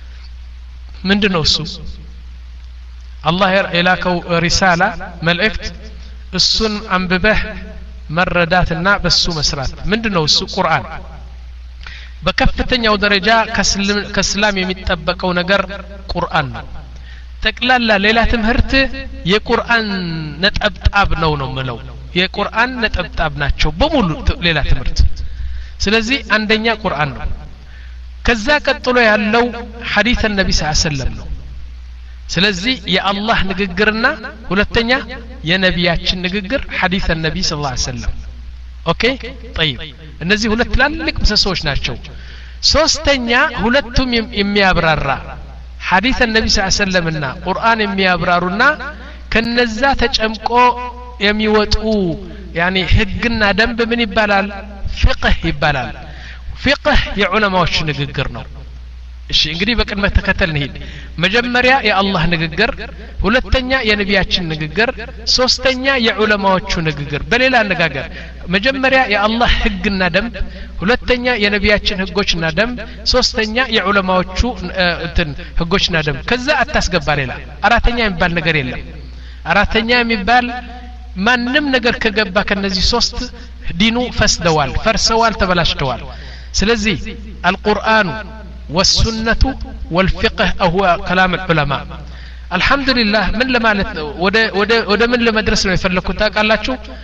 ምንድነው እሱ አላህ የላከው ሪሳላ መልእክት እሱን አንብበህ መረዳትና በሱ መስራት ምንድነው እሱ ቁርአን በከፍተኛው ደረጃ ከእስላም የሚጠበቀው ነገር ቁርአን ነው ጠቅላላ ሌላ ትምህርት የቁርአን ነጠብጣብ ነው ነው ማለት የቁርአን ነጠብጣብ ናቸው በሙሉ ሌላ ትምህርት ስለዚህ አንደኛ ቁርአን ነው ከዛ ቀጥሎ ያለው ሐዲስ ነብይ ሰለላሁ ዐለይሂ ወሰለም ነው ስለዚህ የአላህ ንግግርና ሁለተኛ የነቢያችን ንግግር ሐዲስ ነብይ ሰለላሁ ዐለይሂ ወሰለም ኦኬ طيب እነዚህ ሁለት ትላልቅ ምሰሶች ናቸው ሶስተኛ ሁለቱም የሚያብራራ ሐዲስ ነብይ ሰለላሁ ዐለይሂ ወሰለምና ቁርአን የሚያብራሩና ከነዛ ተጨምቆ የሚወጡ ያኒ ህግና ደንብ ምን ይባላል ፍቅህ ይባላል ፍቅህ የዑለማዎች ንግግር ነው እሺ እንግዲህ በቅድመ ተከተል እንሂድ መጀመሪያ የአላህ ንግግር ሁለተኛ የነቢያችን ንግግር ሶስተኛ የዑለማዎቹ ንግግር በሌላ አነጋገር መጀመሪያ የአላህ ህግና ደንብ ሁለተኛ የነቢያችን ህጎችና ደንብ ሶስተኛ የዑለማዎቹ እንትን ህጎችና ደንብ ከዛ አታስገባ ሌላ አራተኛ የሚባል ነገር የለም አራተኛ የሚባል ማንንም ነገር ከገባ ከነዚህ ሶስት ዲኑ ፈስደዋል ፈርሰዋል ተበላሽተዋል ስለዚህ القرآن والسنة والفقه هو كلام العلماء الحمد لله من لما ود ود ود من لما درسنا يفلكوا تاقالاچو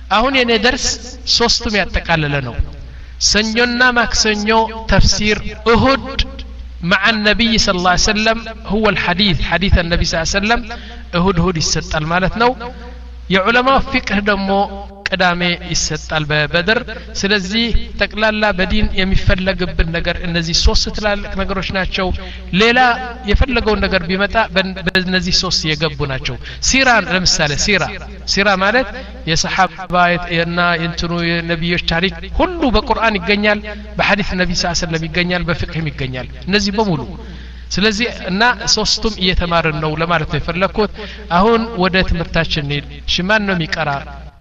አሁን የኔ ደርስ ሶስቱም ያጠቃለለ ነው ሰኞና ማክሰኞ ተፍሲር እሁድ مع النبي صلى الله عليه وسلم هو الحديث حديث النبي صلى الله عليه وسلم እሁድ እሁድ ይሰጣል ማለት ነው የዑለማ ፍቅህ ደግሞ ቅዳሜ ይሰጣል በበድር ስለዚህ ተቅላላ በዲን የሚፈለግብን ነገር እነዚህ ሶስት ትላልቅ ነገሮች ናቸው ሌላ የፈለገው ነገር ቢመጣ በእነዚህ ሶስት የገቡ ናቸው ሲራ ለምሳሌ ሲራ ሲራ ማለት የሰሃባ እና የእንትኑ የነብዮች ታሪክ ሁሉ በቁርአን ይገኛል በሐዲስ ነብይ ሰለላሁ ዐለይሂ ወሰለም ይገኛል በፍቅህም ይገኛል እነዚህ በሙሉ ስለዚህ እና ሶስቱም እየተማርን ነው ለማለት ነው የፈለኩት አሁን ወደ ትምህርታችን እንሂድ ሽማን ነው የሚቀራ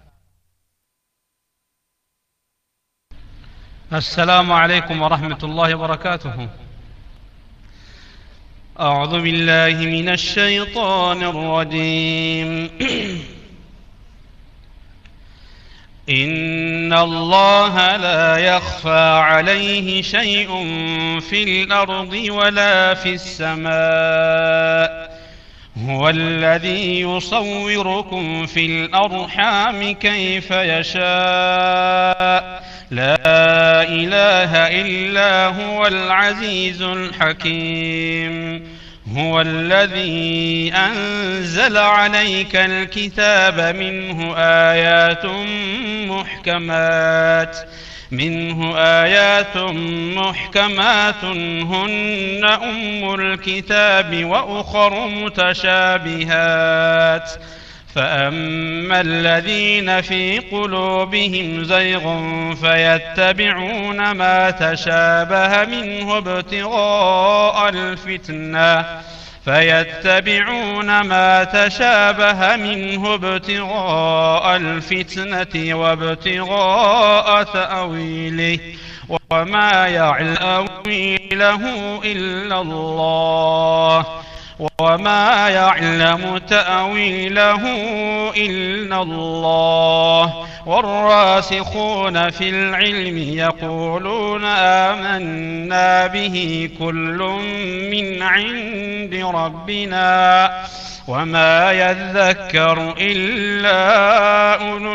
السلام عليكم ورحمة الله وبركاته أعوذ بالله من الشيطان الرجيم إن الله لا يخفى عليه شيء في الأرض ولا في السماء هو الذي يصوركم في الأرحام كيف يشاء لا إله إلا هو العزيز الحكيم هو الذي أنزل عليك الكتاب منه آيات محكمات منه آيات محكمات هن أم الكتاب وأخر متشابهات فأما الذين في قلوبهم زيغ فيتبعون ما تشابه منه ابتغاء الفتنة فيتبعون ما تشابه منه ابتغاء الفتنة وابتغاء تأويله وما يعلم تأويله إلا الله وما يعلم تأويله إلا الله والراسخون في العلم يقولون آمنا به كل من عند ربنا وما يذكر إلا أولو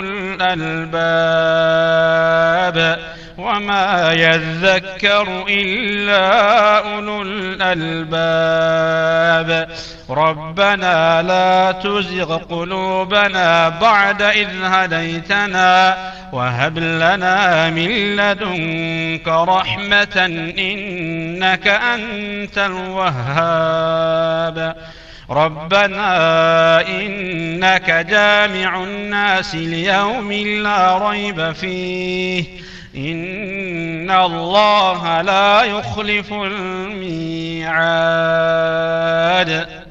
الألباب وما يذكر إلا أولو الألباب ربنا لا تزغ قلوبنا بعد إذ هديتنا وهب لنا من لدنك رحمة إنك أنت الوهاب ربنا إنك جامع الناس ليوم لا ريب فيه إن الله لا يخلف الميعاد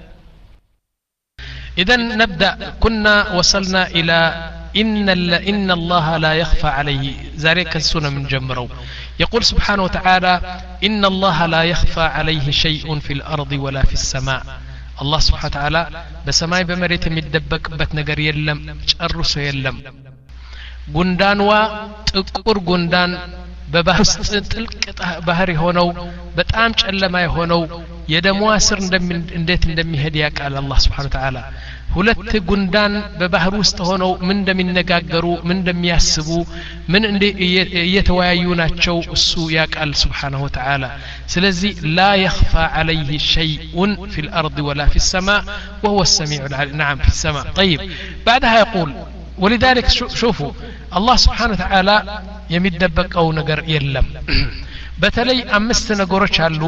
إذن نبدأ كنا وصلنا إلى إن, إن الله لا يخفى عليه ذلك السنة من جمرو يقول سبحانه وتعالى إن الله لا يخفى عليه شيء في الأرض ولا في السماء الله سبحانه وتعالى بسماء بمريت مدبك بتنقر يلم تشرس يلم ጉንዳንዋ ጥቁር ጉንዳን በባህር ውስጥ ጥልቅ ባህር ሆነው በጣም ጨለማ ሆነው የደሟ ስር እንዴት እንደሚሄድ ያውቃል አላህ Subhanahu Wa Ta'ala ሁለት ጉንዳን በባህር ውስጥ ሆነው ምን እንደሚነጋገሩ ምን እንደሚያስቡ ምን እየተወያዩ ናቸው እሱ ያውቃል Subhanahu Wa Ta'ala ስለዚህ لا يخفى عليه شيء في الأرض ولا في السماء وهو السميع العليم نعم في السماء طيب بعدها يقول ولذلك شوفوا الله سبحانه وتعالى يمدبك أو نجر يلم بتلي أمست نجورش علو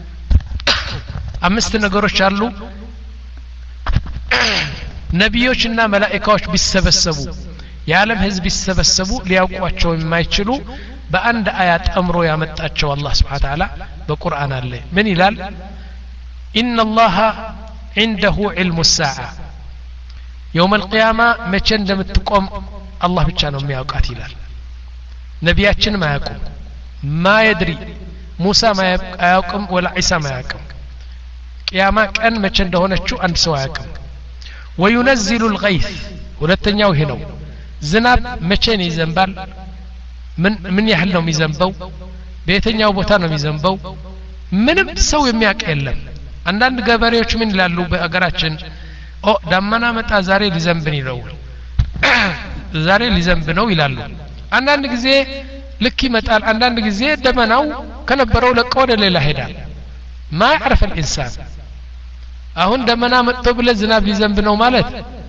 أمست نجورش علو نبيوشنا ملائكوش بالسبسبو يعلم هز بالسبسبو ليوقعشوا ما يشلو بأند آيات أمره يا متأشوا الله سبحانه وتعالى بقرآن الله من يلال إن الله عنده علم الساعة يوم القيامة مچن እንደምትቆም الله ብቻ ነው የሚያውቃት ይላል ነቢያችን ማያውቁም ما يدري موسى ما ያውቅም ولا عيسى ما ያውቅም ቂያማ ቀን መቼ እንደሆነችው አንድ ሰው አያውቅም وينزل الغيث ሁለተኛው ይሄ ነው ዝናብ መቼ ነው ይዘንባል ምን ምን ያህል ነው የሚዘንበው በየትኛው ቦታ ነው የሚዘንበው ምንም ሰው የሚያውቅ የለም አንዳንድ ገበሬዎች ምን ይላሉ በአገራችን ኦ ዳመና መጣ ዛሬ ሊዘንብን ይለው ዛሬ ሊዘንብ ነው ይላሉ አንዳንድ ጊዜ ልክ ይመጣል አንዳንድ ጊዜ ደመናው ከነበረው ለቆ ወደ ሌላ ሄዳል ما يعرف الانسان አሁን ደመና መጥቶ ብለ ዝናብ ሊዘንብ ነው ማለት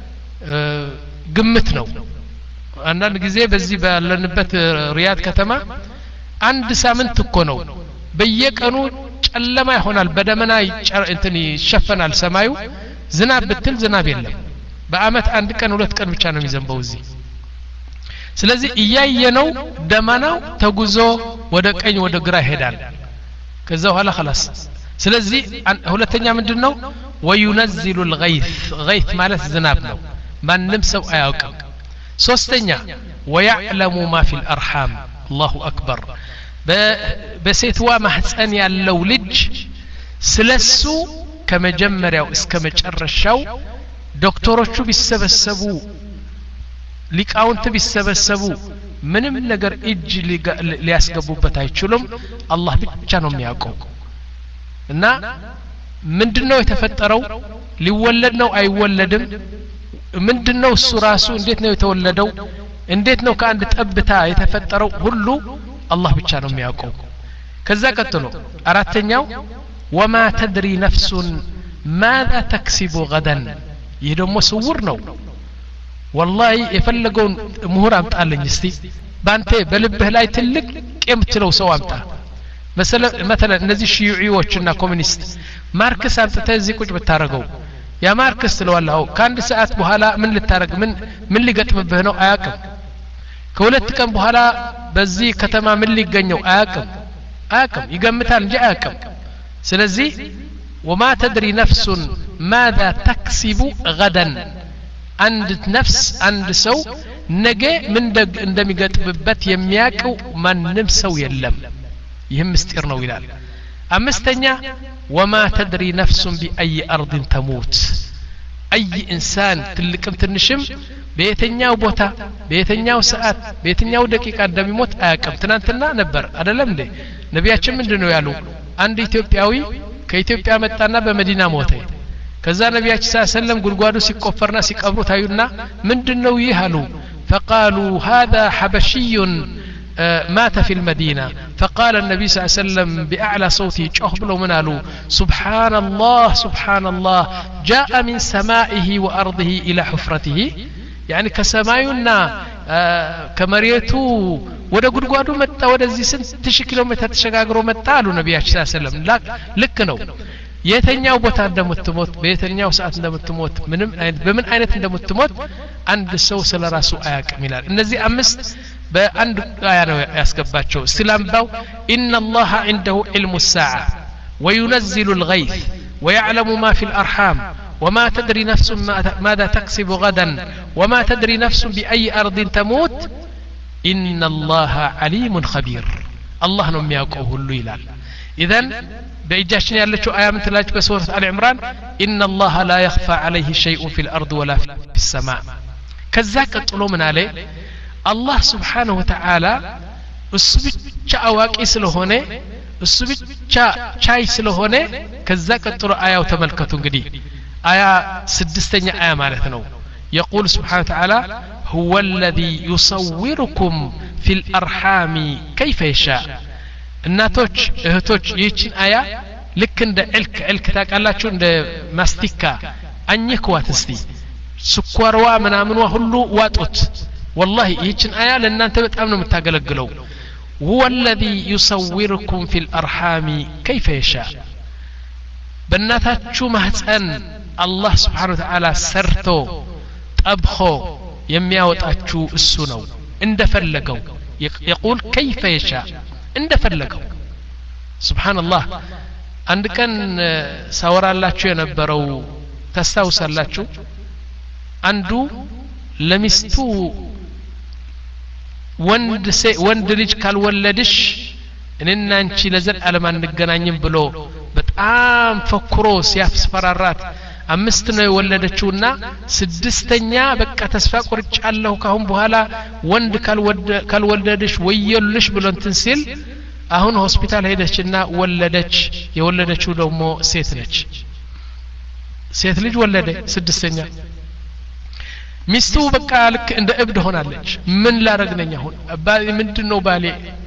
ግምት ነው አንዳንድ ጊዜ በዚህ ባለንበት ሪያድ ከተማ አንድ ሳምንት እኮ ነው በየቀኑ ጨለማ ይሆናል በደመና እንትን ይሸፈናል ሰማዩ ዝናብ ብትል ዝናብ የለም በአመት አንድ ቀን ሁለት ቀን ብቻ ነው የሚዘንበው እዚህ ስለዚህ እያየነው ደመናው ተጉዞ ወደ ቀኝ ወደ ግራ ይሄዳል ከዛ በኋላ خلاص ስለዚህ ሁለተኛ ምንድነው وينزل الغيث غيث ማለት ዝናብ ነው ማንም ሰው አያውቅም ሶስተኛ ويعلم ما في الارحام الله اكبر በሴትዋ ማህፀን ያለው ልጅ ስለሱ ከመጀመሪያው እስከ መጨረሻው ዶክተሮቹ ቢሰበሰቡ ሊቃውንት ቢሰበሰቡ ምንም ነገር እጅ ሊያስገቡበት አይችሉም አላህ ብቻ ነው የሚያውቀው እና ምንድነው የተፈጠረው ሊወለድ ነው አይወለድም ምንድነው እሱ ራሱ እንዴት ነው የተወለደው እንዴት ነው ከአንድ ጠብታ የተፈጠረው ሁሉ አላህ ብቻ ነው የሚያውቀው ከዛ ቀጥሎ አራተኛው وما تدري نفس ماذا تكسب غدا ይህ ደግሞ ስውር ነው والله የፈለገውን ምሁር አምጣልኝ እስቲ ባንተ በልብህ ላይ ትልቅ የምትለው ሰው አምጣ مثلا مثلا እነዚህ ሺዩዒዎችና ኮሙኒስት ማርክስ አምጥተህ እዚህ ቁጭ ብታረገው ያ ማርክስ ስለዋላው ከአንድ ሰዓት በኋላ ምን ልታረግ ምን ምን ሊገጥምብህ ነው አያውቅም ከሁለት ቀን በኋላ በዚህ ከተማ ምን ሊገኘው አያውቅም አያውቅም ይገምታል እንጂ አያውቅም ስለዚህ وما تدري نفس ماذا تكسب غدا አንድ ነፍስ አንድ ሰው ነገ ምን እንደሚገጥምበት የሚያውቀው ማንም ሰው የለም ይህም ምስጢር ነው ይላል አምስተኛ وما تدري نفس بأي أرض تموت أي إنسان ትልቅም ትንሽም በየትኛው ቦታ በየትኛው ሰዓት በየትኛው ደቂቃ እንደሚሞት አያውቅም ትናንትና ነበር አይደለም እንዴ ነቢያችን ምንድነው ያሉ አንድ ኢትዮጵያዊ ከኢትዮጵያ መጣና በመዲና ሞተ ከዛ ነቢያችን ሰለላሁ ጉልጓዱ ሲቆፈርና ሲቀብሩ ታዩና ምንድነው ይህ አሉ فقالوا هذا حبشي مات في المدينة فقال النبي صلى الله عليه وسلم بأعلى صوته جهبل منالو سبحان الله سبحان الله جاء من سمائه وأرضه إلى حفرته يعني كسماينا كمريتو ودا غدغادو متى ودا زي سنت كيلومتر تشغاغرو متى አሉ ነብያችን ሰለላሁ ዐለይሂ ወሰለም ልክ ነው የተኛው ቦታ እንደምትሞት በየተኛው ሰዓት እንደምትሞት ምንም አይነት በምን አይነት እንደምትሞት አንድ ሰው ስለራሱ አያውቅም ይላል እነዚህ አምስት በአንድ አያ ነው ያስገባቸው ስላምባው ان الله عنده علم الساعه وينزل الغيث ويعلم ما في الارحام وما تدري نفس ماذا تكسب غدا وما تدري نفس باي ارض تموت ان الله عليم خبير الله ነው የሚያውቀው ሁሉ ይላል اذا በእጃችን ያለችው አያ ምን ትላለች በሱረት አሊ ኢምራን ان الله لا يخفى عليه شيء في الارض ولا في السماء ከዛ ቀጥሎ ምን አለ አላህ Subhanahu Wa Ta'ala እሱ ብቻ አዋቂ ስለሆነ እሱ ብቻ ቻይ ስለሆነ ከዛ ቀጥሎ አያው ተመልከቱ እንግዲህ አያ ስድስተኛ አያ ማለት ነው يقول سبحانه وتعالى هو الذي يصوركم في الارحام كيف يشاء እናቶች እህቶች ይህችን አያ ልክ እንደ እልክ እልክ ታቃላችሁ እንደ ማስቲካ አኝክዋት እስቲ ስኳርዋ ምናምንዋ ሁሉ ዋጦት والله ይህችን አያ ለእናንተ በጣም ነው የምታገለግለው هو الذي يصوركم في الارحام كيف يشاء በእናታችሁ ማህፀን አላህ Subhanahu Wa Ta'ala ሰርቶ ጠብኾ የሚያወጣችሁ እሱ ነው እንደፈለገው يقول كيف يشاء እንደፈለገው ሱብሃንአላህ አንድ ቀን ሳወራላችሁ የነበረው ተስታውሳላችሁ አንዱ ለሚስቱ ወንድ ወንድ ልጅ ካልወለድሽ እኔና አንቺ ለዘል ዓለም አንገናኝም ብሎ በጣም ፈክሮ ሲያስፈራራት አምስት ነው የወለደችውና ስድስተኛ በቃ ተስፋ ቆርጫለሁ ካሁን በኋላ ወንድ ካልወለደሽ ወየልሽ ብሎ እንትን ሲል አሁን ሆስፒታል ሄደችና ወለደች የወለደችው ደግሞ ሴት ነች ሴት ልጅ ወለደ ስድስተኛ ሚስቱ በቃ ልክ እንደ እብድ ሆናለች ምን ላረግነኛ አሁን ባሌ ምንድነው ባሌ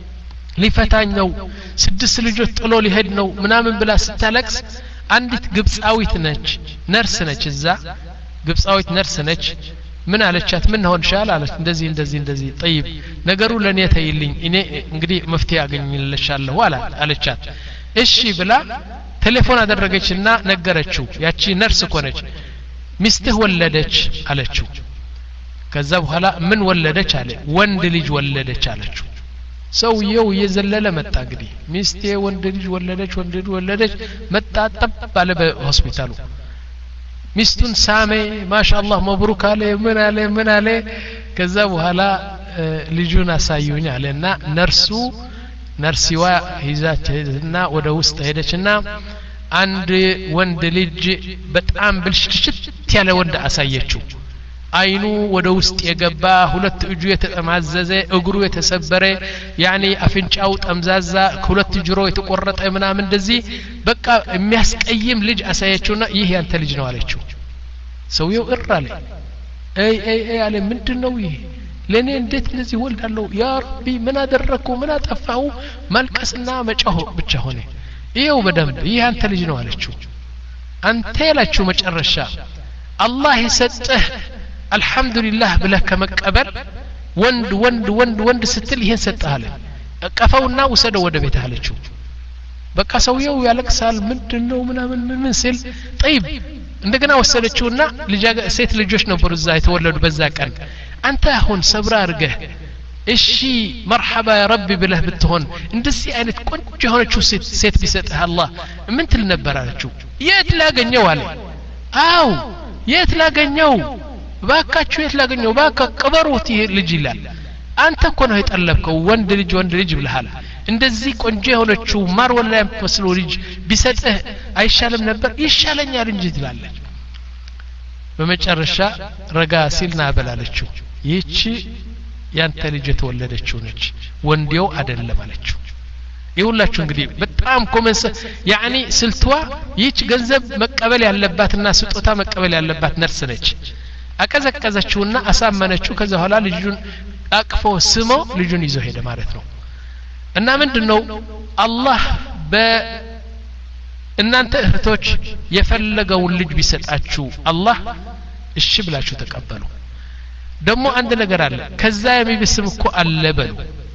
ሊፈታኝ ነው ስድስት ልጆች ጥሎ ሊሄድ ነው ምናምን ብላ ስታለቅስ አንዲት ግብጻዊት ነች ነርስ ነች እዛ ግብጻዊት ነርስ ነች ምን አለቻት ምን ሆንሻል አለች እንደዚህ እንደዚህ እንደዚህ طيب ነገሩ ለኔ ተይልኝ እኔ እንግዲህ መፍትሄ አገኝልሻለሁ አለቻት እሺ ብላ ቴሌፎን አደረገችና ነገረችው ያቺ ነርስ ኮነች ሚስትህ ወለደች አለችው ከዛ በኋላ ምን ወለደች አለ ወንድ ልጅ ወለደች አለችው ሰውየው እየዘለለ መጣ እንግዲህ ሚስቴ ወንድ ልጅ ወለደች ወንድ ልጅ ወለደች መጣ ጠብ ባለ በሆስፒታሉ ሚስቱን ሳሜ ማሻአላህ መብሩክ አለ ምን አለ ምን አለ ከዛ በኋላ ልጁን አሳዩኝ አለና ነርሱ ነርሲዋ ይዛችና ወደ ውስጥ ሄደችና አንድ ወንድ ልጅ በጣም ብልሽሽት ያለ ወንድ አሳየችው አይኑ ወደ ውስጥ የገባ ሁለት እጁ የተጠማዘዘ እግሩ የተሰበረ ያኒ አፍንጫው ጠምዛዛ ሁለት ጆሮ የተቆረጠ ምናምን እንደዚህ በቃ የሚያስቀይም ልጅ አሳየችውና ይህ ያንተ ልጅ ነው አለችው ሰውየው እራለ አይ አይ አይ አለ ምንድነው ይሄ ለኔ እንዴት እንደዚህ ወልዳለሁ ያ ረቢ ምን አደረኩ ምን አጠፋው ማልቀስና መጫሁ ብቻ ሆነ ይሄው በደንብ ይህ አንተ ልጅ ነው አለችው አንተ ያላችሁ መጨረሻ አላህ ይሰጥህ አልহামዱሊላህ ብለህ ከመቀበል ወንድ ወንድ ወንድ ወንድ ስትል ይሄን ሰጣለ ቀፈውና ወሰደው ወደ ቤት አለችው በቃ ሰውየው ያለቅሳል ምንድነው ምናምን ምን ሲል طيب እንደገና ወሰደችውና ልጅ ሴት ልጆች ነበሩ እዛ የተወለዱ በዛ ቀን አንተ አሁን ሰብራ አርገህ እሺ مرحبا يا ربي ብለህ ብትሆን እንደዚህ አይነት ቆንጆ የሆነችው ሴት ሴት ቢሰጥህ አላህ ምን ትል ነበር አለችው የት ላገኘው አለ አው የት ላገኘው ባካችሁ የት ላገኘው ባካ ቀበሩት ይሄ ልጅ ይላል አንተ እኮ ነው የጠለብከው ወንድ ልጅ ወንድ ልጅ ብለሃል እንደዚህ ቆንጆ የሆነችው ማር ወላሂ መስሎ ልጅ ቢሰጥህ አይሻልም ነበር ይሻለኛል እንጂ ትላለች በመጨረሻ ረጋ ሲልና አበላለችው ይህቺ ያንተ ልጅ የተወለደችው ነች ወንዴው አይደለም አለችው ይሁላችሁ እንግዲህ በጣም ኮመንስ ያኒ ስልቷ ይህች ገንዘብ መቀበል ያለባትና ስጦታ መቀበል ያለባት ነርስ ነች አቀዘቀዘችውና አሳመነችው ከዛ ኋላ ልጁን አቅፎ ስሞ ልጁን ይዞ ሄደ ማለት ነው እና ምንድነው አላህ በእናንተ እህቶች የፈለገውን ልጅ ቢሰጣችሁ አላህ እሺ ብላችሁ ተቀበሉ ደግሞ አንድ ነገር አለ ከዛ የሚብስም እኮ አለ በሉ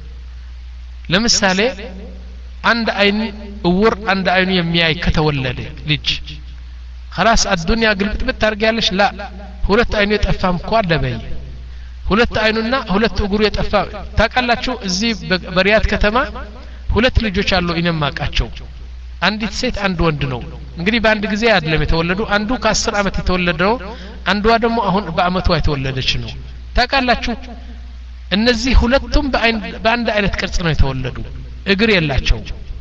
ለምሳሌ አንድ አይን እውር አንድ አይኑ የሚያይ ከተወለደ ልጅ خلاص الدنيا ግልብጥብጥ ታርጋለሽ ላ ሁለት አይኑ የጠፋም እኮ አለ በይ ሁለት አይኑና ሁለት እግሩ የጠፋ ታቃላችሁ እዚህ በሪያድ ከተማ ሁለት ልጆች አሉ ኢነማቃቸው አንዲት ሴት አንድ ወንድ ነው እንግዲህ በአንድ ጊዜ አይደለም የተወለዱ አንዱ ከ10 አመት የተወለደ ነው አንዷ ደግሞ አሁን በአመቷ የተወለደች ነው ታቃላችሁ እነዚህ ሁለቱም በአንድ አይነት ቅርጽ ነው የተወለዱ እግር የላቸው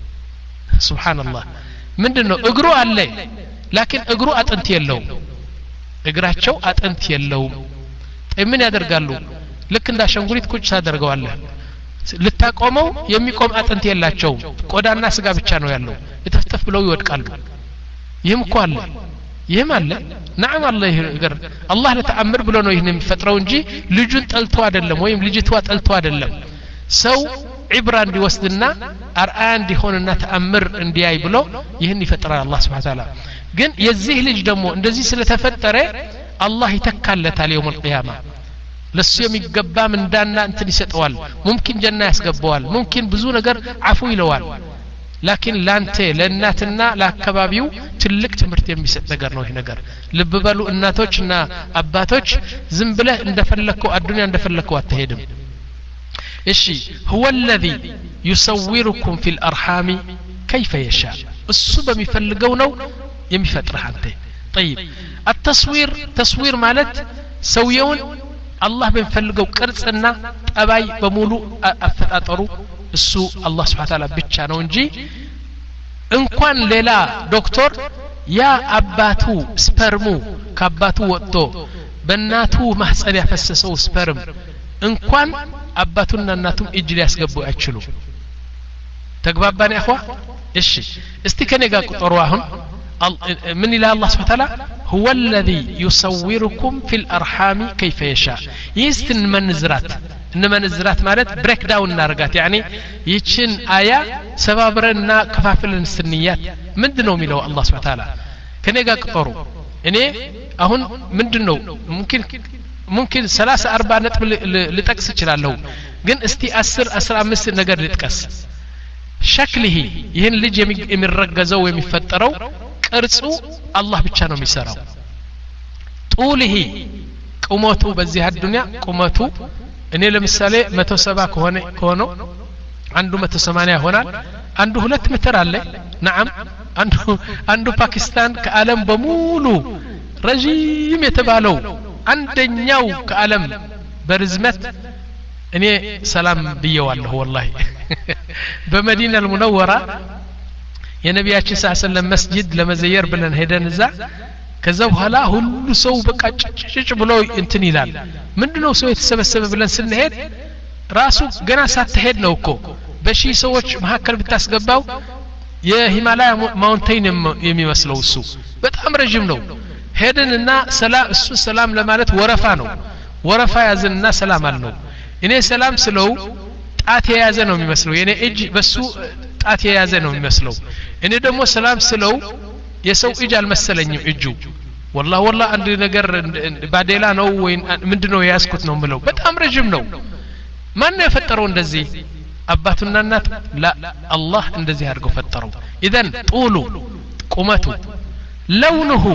ሱብሃንአላህ ምንድነው እግሩ አለ ላኪን እግሩ አጥንት የለውም እግራቸው አጥንት የለውም ምን ያደርጋሉ ልክ እንደ አሸንጉሊት ቁጭ ታደርገዋለህ ልታቆመው የሚቆም አጥንት የላቸው ቆዳና ስጋ ብቻ ነው ያለው የተፍተፍ ብለው ይወድቃሉ ይህም እኮ አለ ይህም አለ نعم الله ይገር አላህ ለተአምር ብሎ ነው ይሄን የሚፈጥረው እንጂ ልጁን ጠልቶ አይደለም ወይም ልጅቷ ጠልቶ አይደለም ሰው عبره እንዲወስድና አርአያ እንዲሆንና ተአምር እንዲያይ ብሎ ይሄን ይፈጥራል አላህ Subhanahu Wa Ta'ala ግን የዚህ ልጅ ደግሞ እንደዚህ ስለተፈጠረ አላህ ይተካለታል يوم القيامه ለሱ የሚገባ ምንዳና እንትን ይሰጠዋል ሙምኪን ጀና ያስገባዋል ሙምኪን ብዙ ነገር አፉ ይለዋል ላኪን ላንተ ለእናትና ለአካባቢው ትልቅ ትምህርት የሚሰጥ ነገር ነው ይሄ ነገር ልብ በሉ እናቶችና አባቶች ዝም ብለህ እንደፈለከው አዱንያ እንደፈለከው አትሄድም እሺ هو الذي يصوركم في الارحام كيف يشاء እሱ በሚፈልገው ነው የሚፈጥርህ አንተ طيب التصوير تصوير ማለት ሰውየውን አላህ በሚፈልገው ቅርጽና ጠባይ በሙሉ አፈጣጠሩ እሱ አላህ Subhanahu Wa Ta'ala ብቻ ነው እንጂ እንኳን ሌላ ዶክተር ያ አባቱ ስፐርሙ ከአባቱ ወጥቶ በእናቱ ማህፀን ያፈሰሰው ስፐርም እንኳን አባቱና እናቱም እጅ ሊያስገቡ አይችሉ ተግባባን ያخوا እሺ እስቲ ከኔ ጋር ቁጥሩ አሁን ምን ይላል አላህ Subhanahu Wa Ta'ala هو الذي يصوركم في الأرحام كيف يشاء يستن منزرات إنما نزرات مالت بريك داون نارجات يعني يتشن آية سبابرنا كفافل السنيات من دنو ميلو الله سبحانه وتعالى كان يقا قطروا إني أهون من دنو ممكن ممكن ثلاثة أربعة نتب لتكس تشلالو جن استي أسر أسر أمس نجر لتكس شكله يهن اللي جمي من رجزوا ويفتروا كرسوا الله بتشانو ميسراو طوله قومته بزيها الدنيا قومته إني لمثالي متو سبا كهونه كهونو عنده متو ثمانية هنا عنده هلت متر عليه نعم عنده عنده باكستان كعالم بمولو رجيم يتبالو عندنياو كعالم برزمت إني سلام بيو الله والله بمدينة المنورة يا نبي صلى الله عليه وسلم مسجد لما زير بلن هيدن زا كذا وهلا ሁሉ ሰው በቃ ጭጭ ብሎ እንትን ይላል ምንድነው ሰው የተሰበሰበ ብለን ስንሄድ ራሱ ገና ሳትሄድ ነው እኮ በሺ ሰዎች መሐከል ብታስገባው የሂማላያ ማውንቴን የሚመስለው እሱ በጣም ረጅም ነው ሄድንና ሰላም እሱ ሰላም ለማለት ወረፋ ነው ወረፋ ያዝንና ሰላም አልነው እኔ ሰላም ስለው ጣት የያዘ ነው የሚመስለው የኔ እጅ በሱ ጣት የያዘ ነው የሚመስለው እኔ ደግሞ ሰላም ስለው የሰው እጅ አልመሰለኝም እጁ والله والله አንድ ነገር ባዴላ ነው ወይ ምንድነው ያስኩት ነው ምለው በጣም ረጅም ነው ማን ነው የፈጠረው እንደዚህ አባቱና እናት ላ አላህ እንደዚህ አድርጎ ፈጠረው اذا طوله ቁመቱ لونه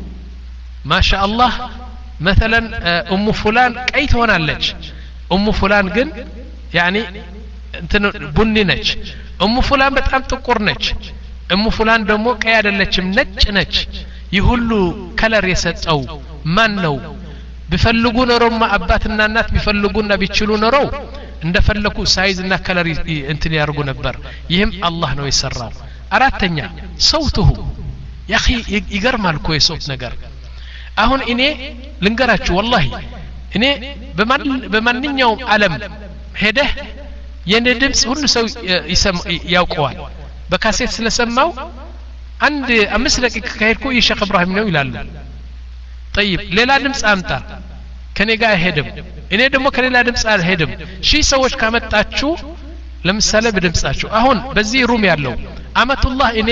ما شاء الله مثلا ام فلان ቀይ ትሆናለች ام فلان ግን يعني እንትን ቡኒ ነች ام فلان በጣም ጥቁር ነች ام فلان ደግሞ ቀይ አይደለችም ነጭ ነች ይሁሉ ከለር የሰጠው ማን ነው ቢፈልጉ ኖሮማ አባትና እናት ቢፈልጉና ቢችሉ ኖሮ እንደፈለኩ ሳይዝና ከለር እንትን ያርጉ ነበር ይህም አላህ ነው የሰራው አራተኛ ሰውቱሁ ያኺ ይገርማል እኮ የሰውት ነገር አሁን እኔ ልንገራችሁ والله እኔ በማንኛውም ዓለም ሄደህ የኔ ድምጽ ሁሉ ሰው ያውቀዋል በካሴት ስለሰማው አንድ አምስት ደቂቃ ከሄድኩ የሼክ ኢብራሂም ነው ይላሉ طيب ሌላ ድምጽ አምጣ ከኔ ጋር ሄድም እኔ ደግሞ ከሌላ ድምጽ አልሄድም ሺ ሰዎች ካመጣችሁ ለምሳሌ በድምጻችሁ አሁን በዚህ ሩም ያለው አመቱላህ እኔ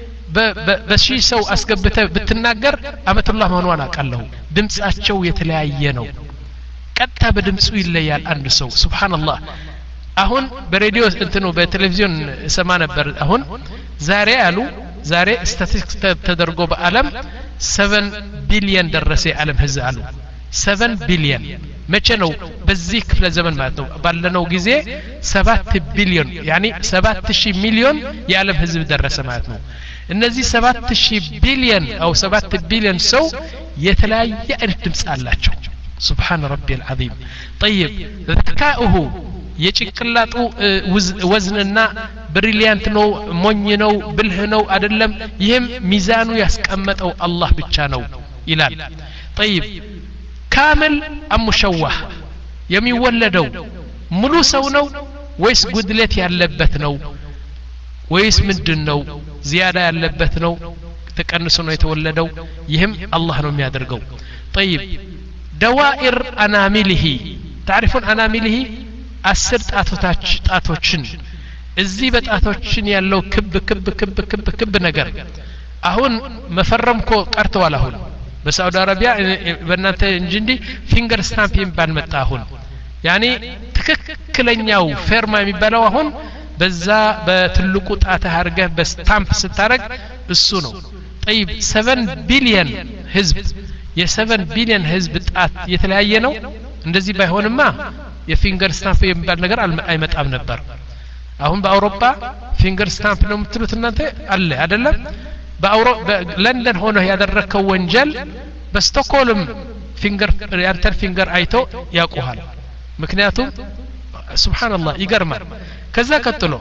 በሺ ሰው አስገብተ ብትናገር አመቱላህ መሆኑን አውቃለሁ ድምጻቸው የተለያየ ነው ቀጥታ በድምጹ ይለያል አንድ ሰው ሱብሃንአላህ አሁን በሬዲዮ እንትኑ በቴሌቪዥን ሰማ ነበር አሁን ዛሬ አሉ ዛሬ ስታቲስቲክስ ተደርጎ በአለም seven ቢሊየን ደረሰ ዓለም ህዝብ አሉ seven ቢሊየን መቼ ነው በዚህ ክፍለ ዘመን ማለት ነው ባለነው ጊዜ ሰባት ቢሊዮን ያኒ ሰባት ሺህ ሚሊዮን የዓለም ህዝብ ደረሰ ማለት ነው እነዚህ ሰባት ሺህ ቢሊዮን አው ሰባት ቢሊዮን ሰው የተለያየ አይነት ድምጽ አላቸው سبحان ربي العظيم طيب ذكاؤه የጭቅላጡ ወዝንና ብሪሊያንት ነው ሞኝ ነው ብልህ ነው አይደለም ይሄም ሚዛኑ ያስቀመጠው አላህ ብቻ ነው ይላል طيب ካምል አም ሙሸዋህ የሚወለደው ሙሉ ሰው ነው ወይስ ጉድለት ያለበት ነው ወይስ ምንድነው ዚያዳ ያለበት ነው ተቀንሶ ነው የተወለደው ይሄም አላህ ነው የሚያደርገው طيب دوائر انامله تعرفون انامله አስር ጣቶች ጣቶችን እዚህ በጣቶችን ያለው ክብ ክብ ክብ ክብ ክብ ነገር አሁን መፈረምኮ ቀርተዋል አሁን በሳውዲ አረቢያ በእናንተ እንጂ እንዲ ፊንገር ስታምፕ የሚባል መጣ አሁን ያኒ ትክክለኛው ፌርማ የሚባለው አሁን በዛ በትልቁ ጣት አርገህ በስታምፕ ስታረግ እሱ ነው طيب seven ቢሊየን ህዝብ የ7 ቢሊየን ህዝብ ጣት የተለያየ ነው እንደዚህ ባይሆንማ የፊንገር ስታምፕ የሚባል ነገር አይመጣም ነበር አሁን በአውሮፓ ፊንገር ስታምፕ ነው የምትሉት እናንተ አለ አይደለም በአውሮፓ ለንደን ሆኖ ያደረከው ወንጀል በስቶክሆልም ፊንገር ያንተን ፊንገር አይቶ ያውቁሃል ምክንያቱም ሱብሃንአላህ ይገርማል ከዛ ቀጥሎ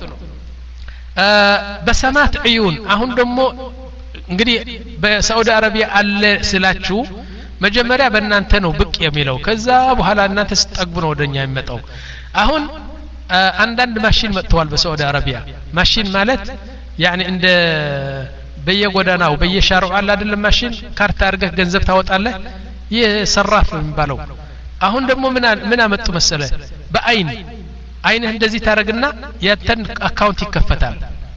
በሰማት عيون አሁን ደግሞ እንግዲህ በሳውዲ አረቢያ አለ ስላችሁ መጀመሪያ በእናንተ ነው ብቅ የሚለው ከዛ በኋላ እናንተ ስጠግቡ ነው ወደኛ የሚመጣው አሁን አንዳንድ ማሽን መጥተዋል በሳውዲ አረቢያ ማሽን ማለት يعني እንደ በየጎዳናው በየሻርዑ አለ አይደለም ማሽን ካርታ አድርገህ ገንዘብ ታወጣለህ የሰራፍ የሚባለው አሁን ደግሞ ምን ምን አመጡ መሰለ በአይን አይንህ እንደዚህ ታረግና ያንተን አካውንት ይከፈታል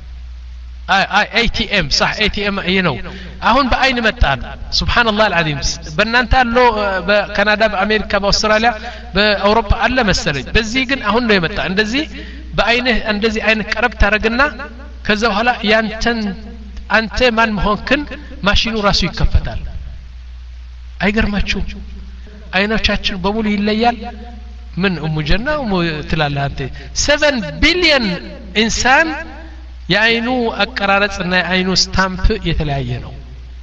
ኤቲኤም صح ኤቲኤም ይሄ ነው አሁን በአይን መጣን ሱብሃንአላህ አልዓዚም በእናንተ አለ በካናዳ በአሜሪካ በአውስትራሊያ በአውሮፓ አለ መሰለኝ በዚህ ግን አሁን ነው የመጣ እንደዚህ በአይንህ እንደዚህ አይን ቀረብ ታረግና ከዛ በኋላ ያንተን አንተ ማን መሆንክን ማሽኑ ራሱ ይከፈታል አይገርማችሁ አይኖቻችን በሙሉ ይለያል ምን ኡሙ ጀና ኡሙ ትላለህ አንተ seven billion ኢንሳን የአይኑ አቀራረጽና የአይኑ ስታምፕ የተለያየ ነው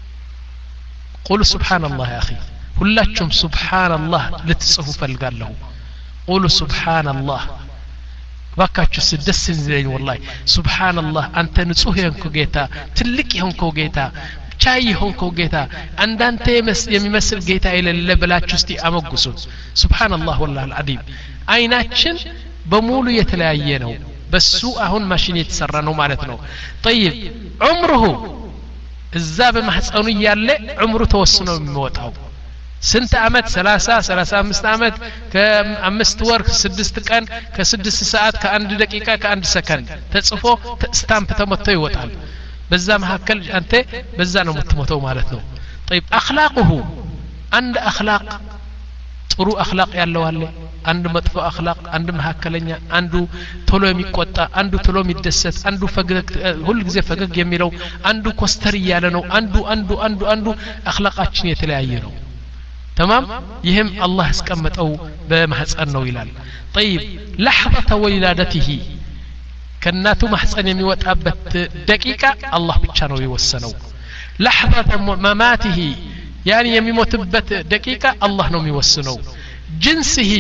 ቁል ሱብሃንአላህ ያ اخي ሁላችሁም ሱብሃንአላህ ልትጽፉ ፈልጋለሁ ቁል ሱብሃንአላህ ባካችሁ ስደስ እንዘኝ ወላሂ ሱብሃንአላህ አንተ ንጹህ የሆንኩ ጌታ ትልቅ የሆንኩ ጌታ ቻይ የሆንኩ ጌታ አንዳንተ የሚመስል ጌታ የሌለ ብላችሁ እስቲ አመጉሱ ሱብሃንአላህ ወላሂ አልዓዚም አይናችን በሙሉ የተለያየ ነው በሱ አሁን ማሽን የተሰራ ነው ማለት ነው طيب عمره እዛ በማህፀኑ ያለ عمره ተወስኖ የሚወጣው ስንት አመት ሰላሳ ሰላሳ አምስት አመት ከአምስት ወር ስድስት ቀን ከስድስት ሰዓት ከአንድ ደቂቃ ከአንድ ሰከንድ ተጽፎ ስታምፕ ተመቶ ይወጣል በዛ መሐከል አንተ በዛ ነው የምትሞተው ማለት ነው طيب اخلاقه عند اخلاق ጥሩ اخلاق ያለው አለ አንድ መጥፎ اخلاق አንድ መሐከለኛ አንዱ ቶሎ የሚቆጣ አንዱ ቶሎ የሚደሰት አንዱ ፈገግ ሁሉ ጊዜ ፈገግ የሚለው አንዱ ኮስተር ያለ ነው አንዱ አንዱ አንዱ አንዱ اخلاقaችን የተለያየ ነው تمام يهم الله اسقمطው በማህፀን ነው ይላል طيب لحظه ولادته ከናቱ ማህፀን የሚወጣበት ደቂቃ አላህ ብቻ ነው የወሰነው لحظه مماته يعني የሚሞትበት ደቂቃ አላህ ነው የሚወስነው جنسه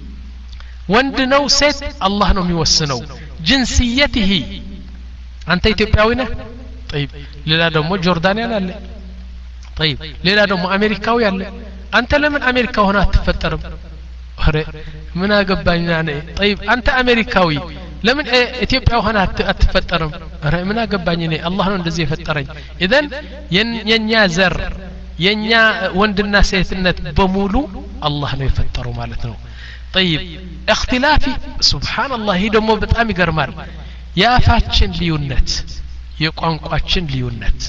ወንድ ነው ሴት አላህ ነው የሚወስነው جنسيته አንተ ኢትዮጵያዊ ነህ طيب ሌላ ደግሞ ጆርዳንያን አለ طيب ሌላ ደግሞ አሜሪካዊ አለ አንተ ለምን አሜሪካ ሆነ አትፈጠርም አረ ምን አገባኝ እኔ طيب አንተ አሜሪካዊ ለምን ኢትዮጵያ ሆነ አትፈጠርም አረ ምን አገባኝ እኔ አላህ ነው እንደዚህ የፈጠረኝ اذا የኛ ዘር የኛ ወንድና ሴትነት በሙሉ አላህ ነው የፈጠረው ማለት ነው طيب اختلاف سبحان الله ይሄ ደግሞ በጣም ይገርማል ያፋችን ልዩነት የቋንቋችን ልዩነት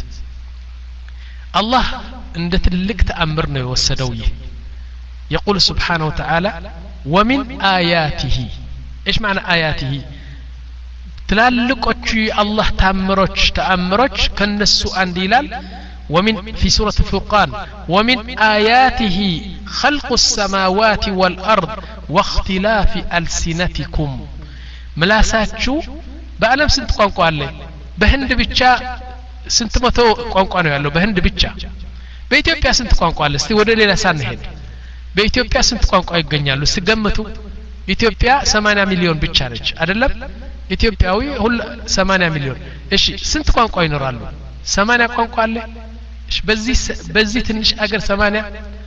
الله عند تلك تأمر ነው የወሰደው ይሄ يقول سبحانه وتعالى ومن آياته ايش معنى آياته ትላልቆቹ الله ተአምሮች ተአምሮች ከነሱ አንድ ይላል ومن في سورة الفرقان ومن آياته خلق السماوات والأرض واختلاف ألسنتكم ملاساتشو بألم سنت ቋንቋ አለ በህንድ ብቻ ስንት መቶ ቋንቋ ነው ያለው በህንድ ብቻ በኢትዮጵያ ስንት ቋንቋ አለ እስቲ ወደ ሌላ ሳንሄድ በኢትዮጵያ ስንት ቋንቋ ይገኛሉ ሲገምቱ ኢትዮጵያ ሰማንያ ሚሊዮን ብቻ ነች አይደለም ኢትዮጵያዊ ሁሉ ሰማንያ ሚሊዮን እሺ ስንት ቋንቋ ይኖራሉ ሰማንያ ቋንቋ አለ እሺ በዚህ በዚህ ትንሽ አገር ሰማንያ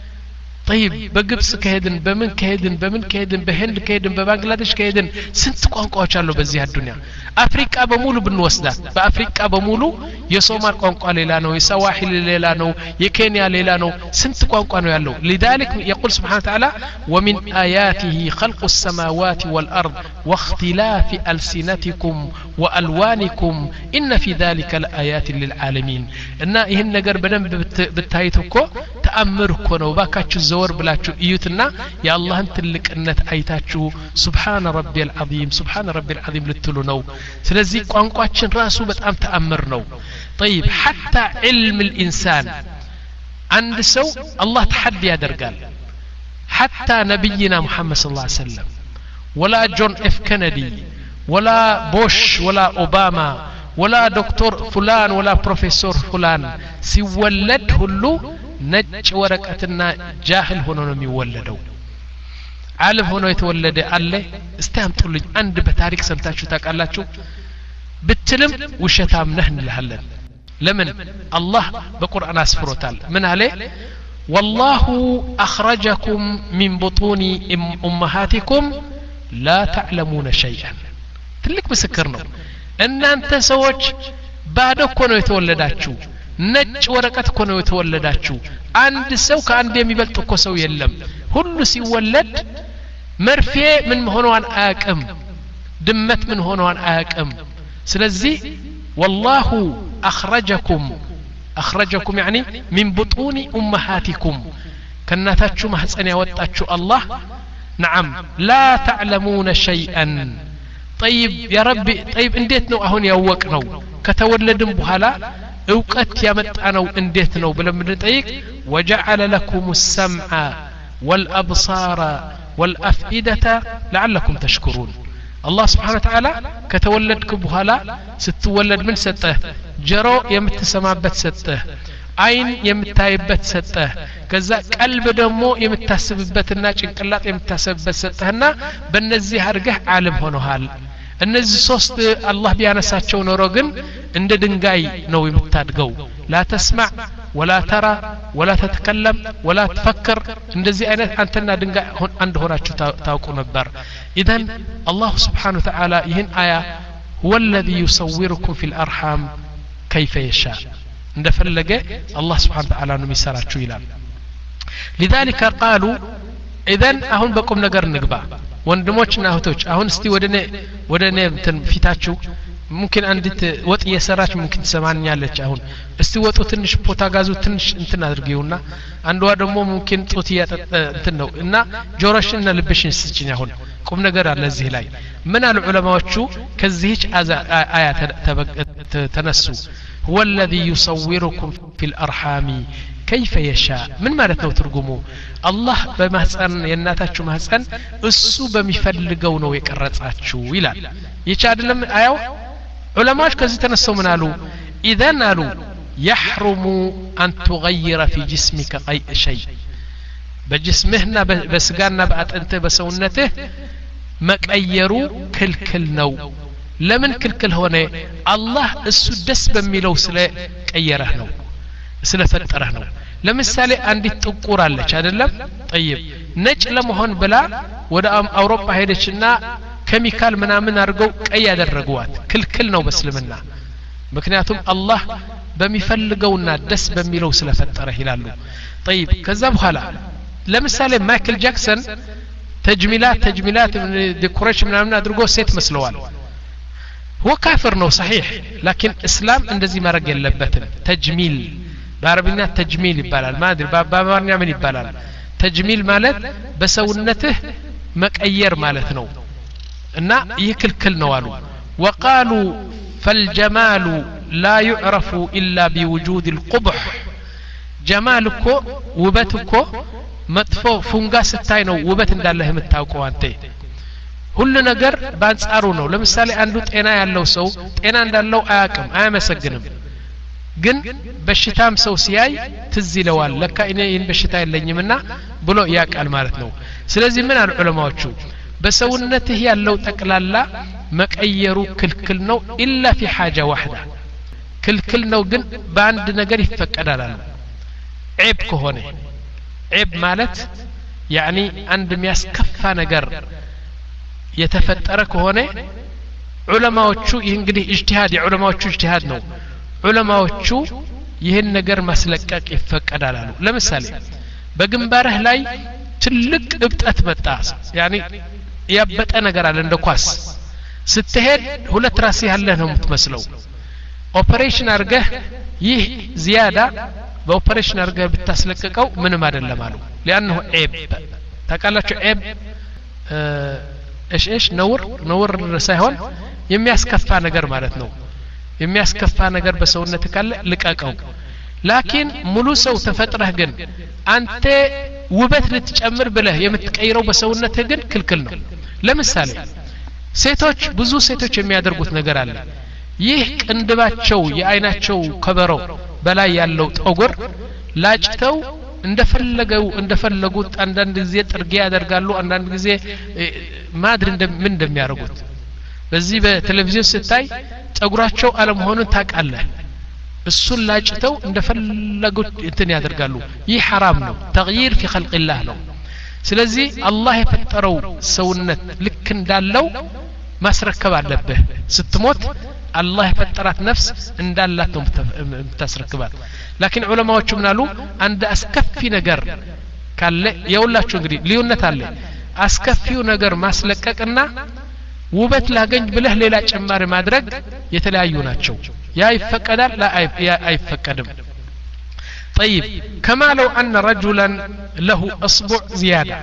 طيب በግብጽ ከሄድን በምን ከሄድን በምን ከሄድን በህንድ ከሄድን በባንግላዴሽ ከሄድን ስንት ቋንቋዎች አሉ በዚህ አዱንያ አፍሪካ በሙሉ ብንወስዳት በአፍሪካ በሙሉ የሶማል ቋንቋ ሌላ ነው የሰዋሂሊ ሌላ ነው የኬንያ ሌላ ነው ስንት ቋንቋ ነው ያለው لذلك يقول سبحانه وتعالى ومن آياته خلق السماوات والأرض واختلاف ألسنتكم وألوانكم إن في ذلك لآيات للعالمين እና ይሄን ነገር በደንብ ብታዩት እኮ ተአምር እኮ ነው ባካችሁ ዘወር ብላችሁ እዩትና የአላህን ትልቅነት አይታችሁ ሱብሃን ረቢል ዐዚም ሱብሃን ረቢል ዐዚም ልትሉ ነው ስለዚህ ቋንቋችን ራሱ በጣም ተአምር ነው طيب حتى علم الانسان عند سو الله تحدي ያደርጋል حتى نبينا محمد صلى الله عليه وسلم ولا جون اف كينيدي ولا بوش ولا اوباما ولا دكتور فلان ولا بروفيسور فلان ሲወለድ ሁሉ ነጭ ወረቀትና ጃህል ሆኖ ነው የሚወለደው ዓለም ሆኖ የተወለደ አለ እስቲ አምጡልኝ አንድ በታሪክ ሰምታችሁ ታውቃላችሁ ብትልም ውሸታም ነህ እንልሃለን ለምን አላህ በቁርአን አስፍሮታል ምን አለ والله أخرجكم من بطون أمهاتكم لا تعلمون شيئا ትልቅ ምስክር ነው እናንተ ሰዎች ባዶ እኮ ነው የተወለዳችሁ ነጭ ወረቀት እኮ ነው የተወለዳችሁ አንድ ሰው ከአንድ የሚበልጥ እኮ ሰው የለም ሁሉ ሲወለድ መርፌ ምን መሆኗን አያቅም ድመት ምን ሆኗን አያቅም ስለዚህ والله اخرجكم اخرجكم يعني من بطون امهاتكم كناتاچو ማህፀን ያወጣችሁ الله نعم لا تعلمون شيئا طيب يا ربي طيب እንዴት ነው አሁን ያወቅነው ከተወለድን በኋላ እውቀት ያመጣነው እንዴት ነው ብለን ብንጠይቅ وجعل لكم السمع والابصار والافئده لعلكم تشكرون الله سبحانه وتعالى ከተወለድክ በኋላ ስትወለድ ምን ሰጠህ ጆሮ የምትሰማበት ሰጠህ አይን የምታይበት ሰጠህ ከዛ ቀልብ ደግሞ የምታስብበትና ጭንቅላት የምታስብበት ሰጠህና በእነዚህ አድርገህ ዓለም ሆነሃል እነዚህ ሶስት አላህ ቢያነሳቸው ኖሮ ግን እንደ ድንጋይ ነው የምታድገው لا تسمع ولا ترى ولا تتكلم ولا تفكر እንደዚህ አይነት አንተና ድንጋይ አንድ ሆናችሁ ታውቁ ነበር اذا الله سبحانه وتعالى ይህን አያ هو الذي يصوركم في الارحام كيف يشاء እንደፈለገ الله سبحانه وتعالى ነው የሚሰራችሁ ይላል لذلك قالوا اذا አሁን በቁም ነገር እንግባ ወንድሞችና እህቶች አሁን እስቲ ወደኔ ወደኔ እንትን ፊታችሁ ممكن አንዲት ወጥ እየሰራች ممكن ትሰማኛለች አሁን እስቲ ወጡ ትንሽ ፖታጋዙ ትንሽ እንትን አድርጊውና አንዷ ደግሞ ممكن ጡት ያጠጣ እንትን ነው እና ጆሮሽና ልብሽን ስጭኝ አሁን ቁም ነገር አለ እዚህ ላይ ምን አሉ ዑለማዎቹ ከዚህች አያ ተነሱ هو الذي يصوركم في الارحام كيف يشاء من ማለት ነው ትርጉሙ አላህ በማህፀን የእናታችሁ ማህፀን እሱ በሚፈልገው ነው የቀረጻችሁ ይላል ይቻ አይደለም አያው ዑለማዎች ከዚህ ተነስተው ምን አሉ اذا አሉ يحرم ان تغير في جسمك اي شيء በጅስምህና በስጋና በአጥንትህ በሰውነትህ መቀየሩ ክልክል ነው ለምን ክልክል ሆነ አላህ እሱ ደስ በሚለው ስለ ቀየረህ ነው ስለፈጠረህ ነው ለምሳሌ አንዲት ጥቁር አለች አይደለም طيب ነጭ ለመሆን ብላ ወደ አውሮፓ ሄደችና ኬሚካል ምናምን አድርገው ቀይ ያደረጉዋት ክልክል ነው በእስልምና ምክንያቱም አላህ በሚፈልገውና ደስ በሚለው ስለፈጠረህ ይላሉ طيب ከዛ በኋላ ለምሳሌ ማይክል ጃክሰን ተጅሚላት ተጅሚላት ዲኮሬሽን ምናምን አድርጎ ሴት መስለዋል هو كافر ነው صحيح لكن اسلام እንደዚህ ማድረግ የለበትም ተጅሚል በአረብኛ ተጅሚል ይባላል ማድሪ በአማርኛ ምን ይባላል ተጅሚል ማለት በሰውነትህ መቀየር ማለት ነው እና ይህ ክልክል ነው አሉ وقالوا فالجمال لا يعرف الا بوجود القبح جمالك ውበትኮ መጥፎ ፉንጋ ስታይ ነው ውበት እንዳለህ የምታውቀው አንተ ሁሉ ነገር ባንጻሩ ነው ለምሳሌ አንዱ ጤና ያለው ሰው ጤና እንዳለው አያውቅም አያመሰግንም ግን በሽታም ሰው ሲያይ ትዝ ይለዋል ለካ እኔ ይህን በሽታ የለኝምና ብሎ ያቃል ማለት ነው ስለዚህ ምን አሉ ዑለማዎቹ በሰውነትህ ያለው ጠቅላላ መቀየሩ ክልክል ነው ኢላ في حاجه واحده ክልክል ነው ግን በአንድ ነገር ይፈቀዳል አሉ ዒብ ከሆነ ዒብ ማለት يعني አንድ የሚያስከፋ ነገር የተፈጠረ ከሆነ ዑለማዎቹ ይህ እንግዲህ اجتهاد የዑለማዎቹ اجتهاد ነው ዑለማዎቹ ይህን ነገር ማስለቀቅ ይፈቀዳል አሉ ለምሳሌ በግንባርህ ላይ ትልቅ እብጠት መጣ يعني ያበጠ ነገር አለ እንደ ኳስ ስትሄድ ሁለት ራስ ያለህ ነው የምትመስለው ኦፕሬሽን አርገህ ይህ ዚያዳ በኦፕሬሽን አርገህ ብታስለቀቀው ምንም አይደለም አሉ لانه عيب ታቃላችሁ عيب እሺ እሺ ነውር ነውር ሳይሆን የሚያስከፋ ነገር ማለት ነው የሚያስከፋ ነገር በሰውነት ካለ ልቀቀው ላኪን ሙሉ ሰው ተፈጥረህ ግን አንተ ውበት ልትጨምር ብለህ የምትቀይረው በሰውነት ግን ክልክል ነው ለምሳሌ ሴቶች ብዙ ሴቶች የሚያደርጉት ነገር አለ ይህ ቅንድባቸው የአይናቸው ከበሮ በላይ ያለው ጠጉር ላጭተው እንደፈለገው እንደፈለጉት አንዳንድ ጊዜ ጥርጊያ ያደርጋሉ አንዳንድ ጊዜ ማድር እንደምን እንደሚያደርጉት በዚህ በቴሌቪዥን ስታይ ጸጉራቸው አለመሆኑን ታቃለህ እሱን ላጭተው እንደፈለጉት እንትን ያደርጋሉ ይህ حرام ነው ተግይር في خلق الله ነው ስለዚህ አላህ የፈጠረው ሰውነት ልክ እንዳለው ማስረከብ አለበት ስትሞት الله يفترات نفس እንዳላተው ተስረክባት لكن ዑለማዎቹ ምናሉ አንድ አስከፊ ነገር ካለ የውላችሁ እንግዲህ ልዩነት አለ አስከፊው ነገር ማስለቀቅና ውበት ላገኝ ብለህ ሌላ ጭማሪ ማድረግ የተለያዩ ናቸው ያ ይፈቀዳል ላ አይፈቀድም طيب كما لو أن رجلا له أصبع زيادة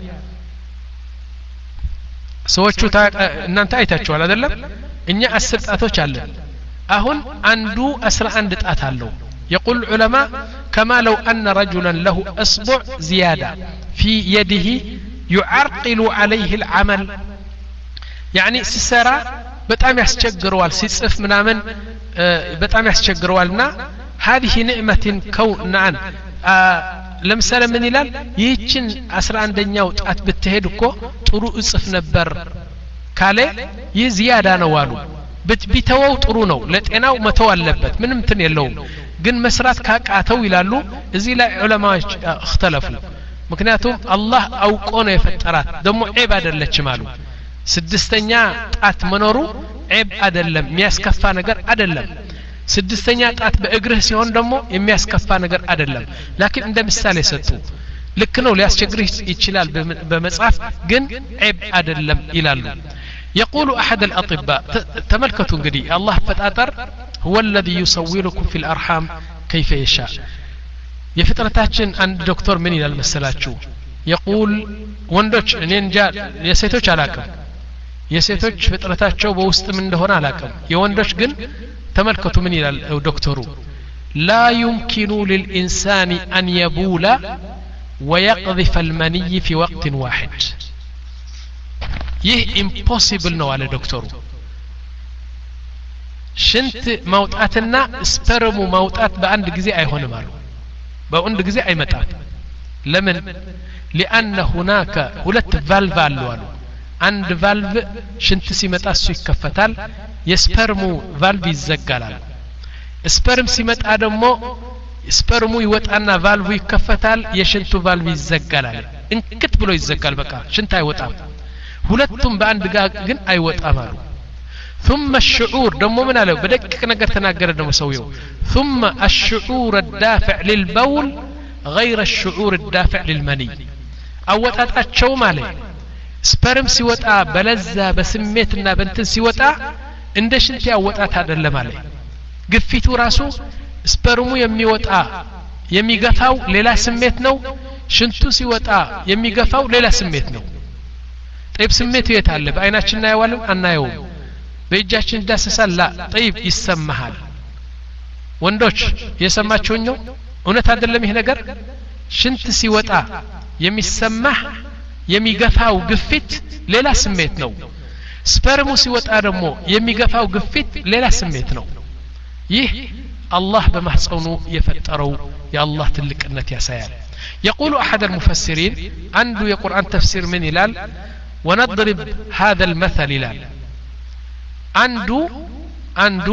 ሰዎቹ እናንተ አይታችኋል አይደለም እኛ አስር ጣቶች አለን አሁን አንዱ አስራ አንድ ጣት አለው يقول العلماء كما لو أن رجلا له أصبع زيادة في يده يعرقل عليه العمل يعني سسرا በጣም ያስቸግረዋል ሲጽፍ ምናምን በጣም ያስቸግረዋልና هذه نعمة كونان ለምሳሌ ምን ይላል ይህችን አስራ አንደኛው ጣት ብትሄድ እኮ ጥሩ እጽፍ ነበር ካለ ይህ ዚያዳ ነው አሉ ቢተወው ጥሩ ነው ለጤናው መተው አለበት ምንም እንትን የለውም ግን መስራት ካቃተው ይላሉ እዚህ ላይ ዑለማዎች እختلፉ ምክንያቱም አላህ አውቆ ነው የፈጠራት ደሞ ዒብ አይደለችም አሉ ስድስተኛ ጣት መኖሩ ዒብ አይደለም የሚያስከፋ ነገር አይደለም ስድስተኛ ጣት በእግርህ ሲሆን ደግሞ የሚያስከፋ ነገር አይደለም ላኪን እንደ ምሳሌ ሰጡ ልክ ነው ሊያስቸግርህ ይችላል በመጻፍ ግን ዒብ አይደለም ይላሉ يقول أحد الأطباء تملكتوا انقدي الله فتاتر هو الذي يصوركم في الأرحام كيف يشاء يفترتاتشن عند دكتور من إلى المسلاتشو يقول وندوش نينجا يسيتوش علاكم يسيتوش فترتاتشو بوست من دهون علاكم يوندوش قن تملكتوا من إلى الدكتور لا يمكن للإنسان أن يبول ويقذف المني في وقت واحد ይህ ኢምፖሲብል ነው አለ ዶክተሩ ሽንት ማውጣትና ስፐርሙ ማውጣት በአንድ ጊዜ አይሆንም አሉ በአንድ ጊዜ አይመጣም ለምን لأن هناك ሁለት ቫልቭ አሉ አሉ አንድ ቫልቭ ሽንት ሲመጣ እሱ ይከፈታል የስፐርሙ ቫልቭ ይዘጋል ስፐርም ሲመጣ ደግሞ ስፐርሙ ይወጣና ቫልቭ ይከፈታል የሽንቱ ቫልቭ ይዘጋል እንክት ብሎ ይዘጋል በቃ ሽንት አይወጣም ሁለቱም በአንድ ጋር ግን አይወጣም አሉ ثم الشعور ደሞ ምን አለው በደቂቅ ነገር ተናገረ ደሞ ሰውየው ثم الشعور الدافع للبول غير الشعور الدافع للمني አወጣጣቸው ማለት ስፐርም ሲወጣ በለዛ በስሜትና በእንትን ሲወጣ እንደ ሽንት ያወጣት አይደለም ማለት ግፊቱ ራሱ ስፐርሙ የሚወጣ የሚገፋው ሌላ ስሜት ነው ሽንቱ ሲወጣ የሚገፋው ሌላ ስሜት ነው طيب ስሜቱ የት አለ በአይናችን እናየዋለን አናየውም በእጃችን ዳሰሳል ላ طيب ይሰማሃል ወንዶች የሰማችሁኝ ነው እውነት አይደለም ይሄ ነገር ሽንት ሲወጣ የሚሰማህ የሚገፋው ግፊት ሌላ ስሜት ነው ስፐርሙ ሲወጣ ደግሞ የሚገፋው ግፊት ሌላ ስሜት ነው ይህ አላህ በማህፀኑ የፈጠረው የአላህ ትልቅነት ያሳያል يقول أحد المفسرين عنده የቁርአን ተፍሲር ምን ይላል ونضرب هذا المثل لال عنده عنده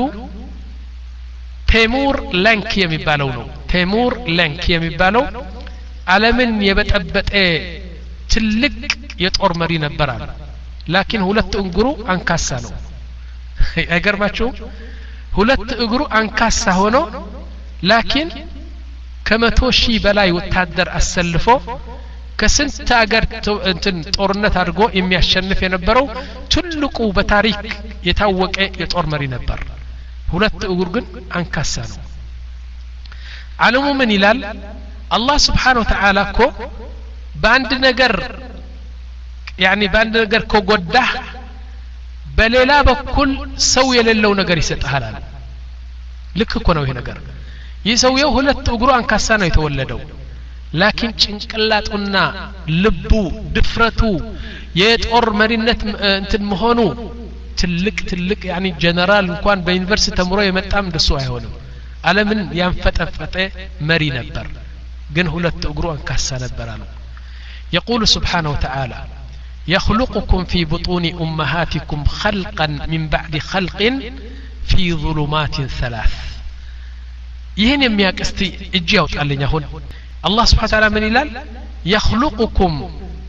تيمور لانك يميبالو نو تيمور لانك يميبالو ዓለምን የበጠበጠ ትልቅ የጦር መሪ ነበራል ላኪን ሁለት እንግሩ አንካሳ ነው አይገርማችሁ ሁለት እግሩ አንካሳ ሆኖ ላኪን ከመቶ ሺህ በላይ ወታደር አሰልፎ ከስንት ሀገር እንትን ጦርነት አድርጎ የሚያሸንፍ የነበረው ትልቁ በታሪክ የታወቀ የጦር መሪ ነበር ሁለት እግሩ ግን አንካሳ ነው ዓለሙ ምን ይላል አላህ Subhanahu Wa Ta'ala እኮ በአንድ ነገር ያኒ በአንድ ነገር ከጎዳህ በሌላ በኩል ሰው የሌለው ነገር ይሰጣል ልክ እኮ ነው ይሄ ነገር ይህ ሰውየው ሁለት እግሩ አንካሳ ነው የተወለደው ላኪን ጭንቅላቱና ልቡ ድፍረቱ የጦር መሪነት እንትን መሆኑ ትልቅ ትልቅ ያኒ ጀነራል እንኳን በዩኒቨርሲቲ ተምሮ የመጣም እንደሱ አይሆንም ዓለምን ያንፈጠፈጠ መሪ ነበር ግን ሁለት እግሩ አንካሳ ነበር አሉ يقول سبحانه وتعالى يخلقكم في بطون أمهاتكم خلقا من بعد خلق في ظلمات ثلاث ይሄን የሚያቀስቲ እጅ ያውጣልኝ አሁን الله سبحانه وتعالى من ይላል يخلقكم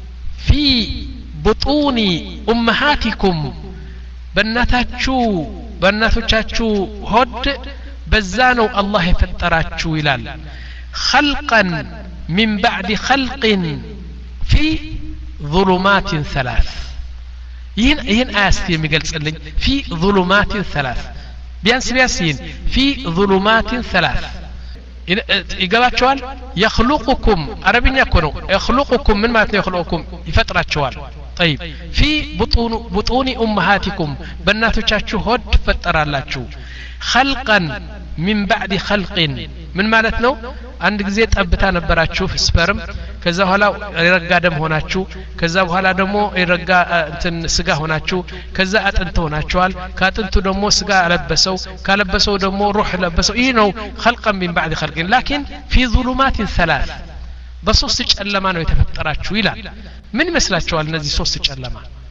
في بطون أمهاتكم በእናታችሁ በእናቶቻችሁ ሆድ በዛ ነው አላህ የፈጠራችሁ ይላል خلقا من بعد خلق في ظلمات ثلاث ይህን ይህን አያስቲ የሚገልጽልኝ في ظلمات ثلاث ቢያንስ ቢያንስ ይህን في ظلمات ثلاث ይገባቸዋል يخلقكم عربኛ እኮ ነው يخلقكم ምን ማለት ነው يخلقكم ይፈጥራቸዋል طيب في بطون بطون امهاتكم በእናቶቻችሁ ሆድ ፈጠራላችሁ خلقا من بعد خلق ምን ማለት ነው አንድ ጊዜ ጠብታ ነበራችሁ ስፐርም ከዛ በኋላ ይረጋ ደም ሆናችሁ ከዛ በኋላ ደግሞ ይረጋ እንትን ስጋ ሆናችሁ ከዛ አጥንት ሆናችኋል ከአጥንቱ ደግሞ ስጋ አለበሰው ካለበሰው ደግሞ روح ለበሰው ይሄ ነው خلقا من بعد خلق لكن في ظلمات ثلاث በሶስት ጨለማ ነው የተፈጠራችሁ ይላል ምን ይመስላችኋል እነዚህ ሶስት ጨለማ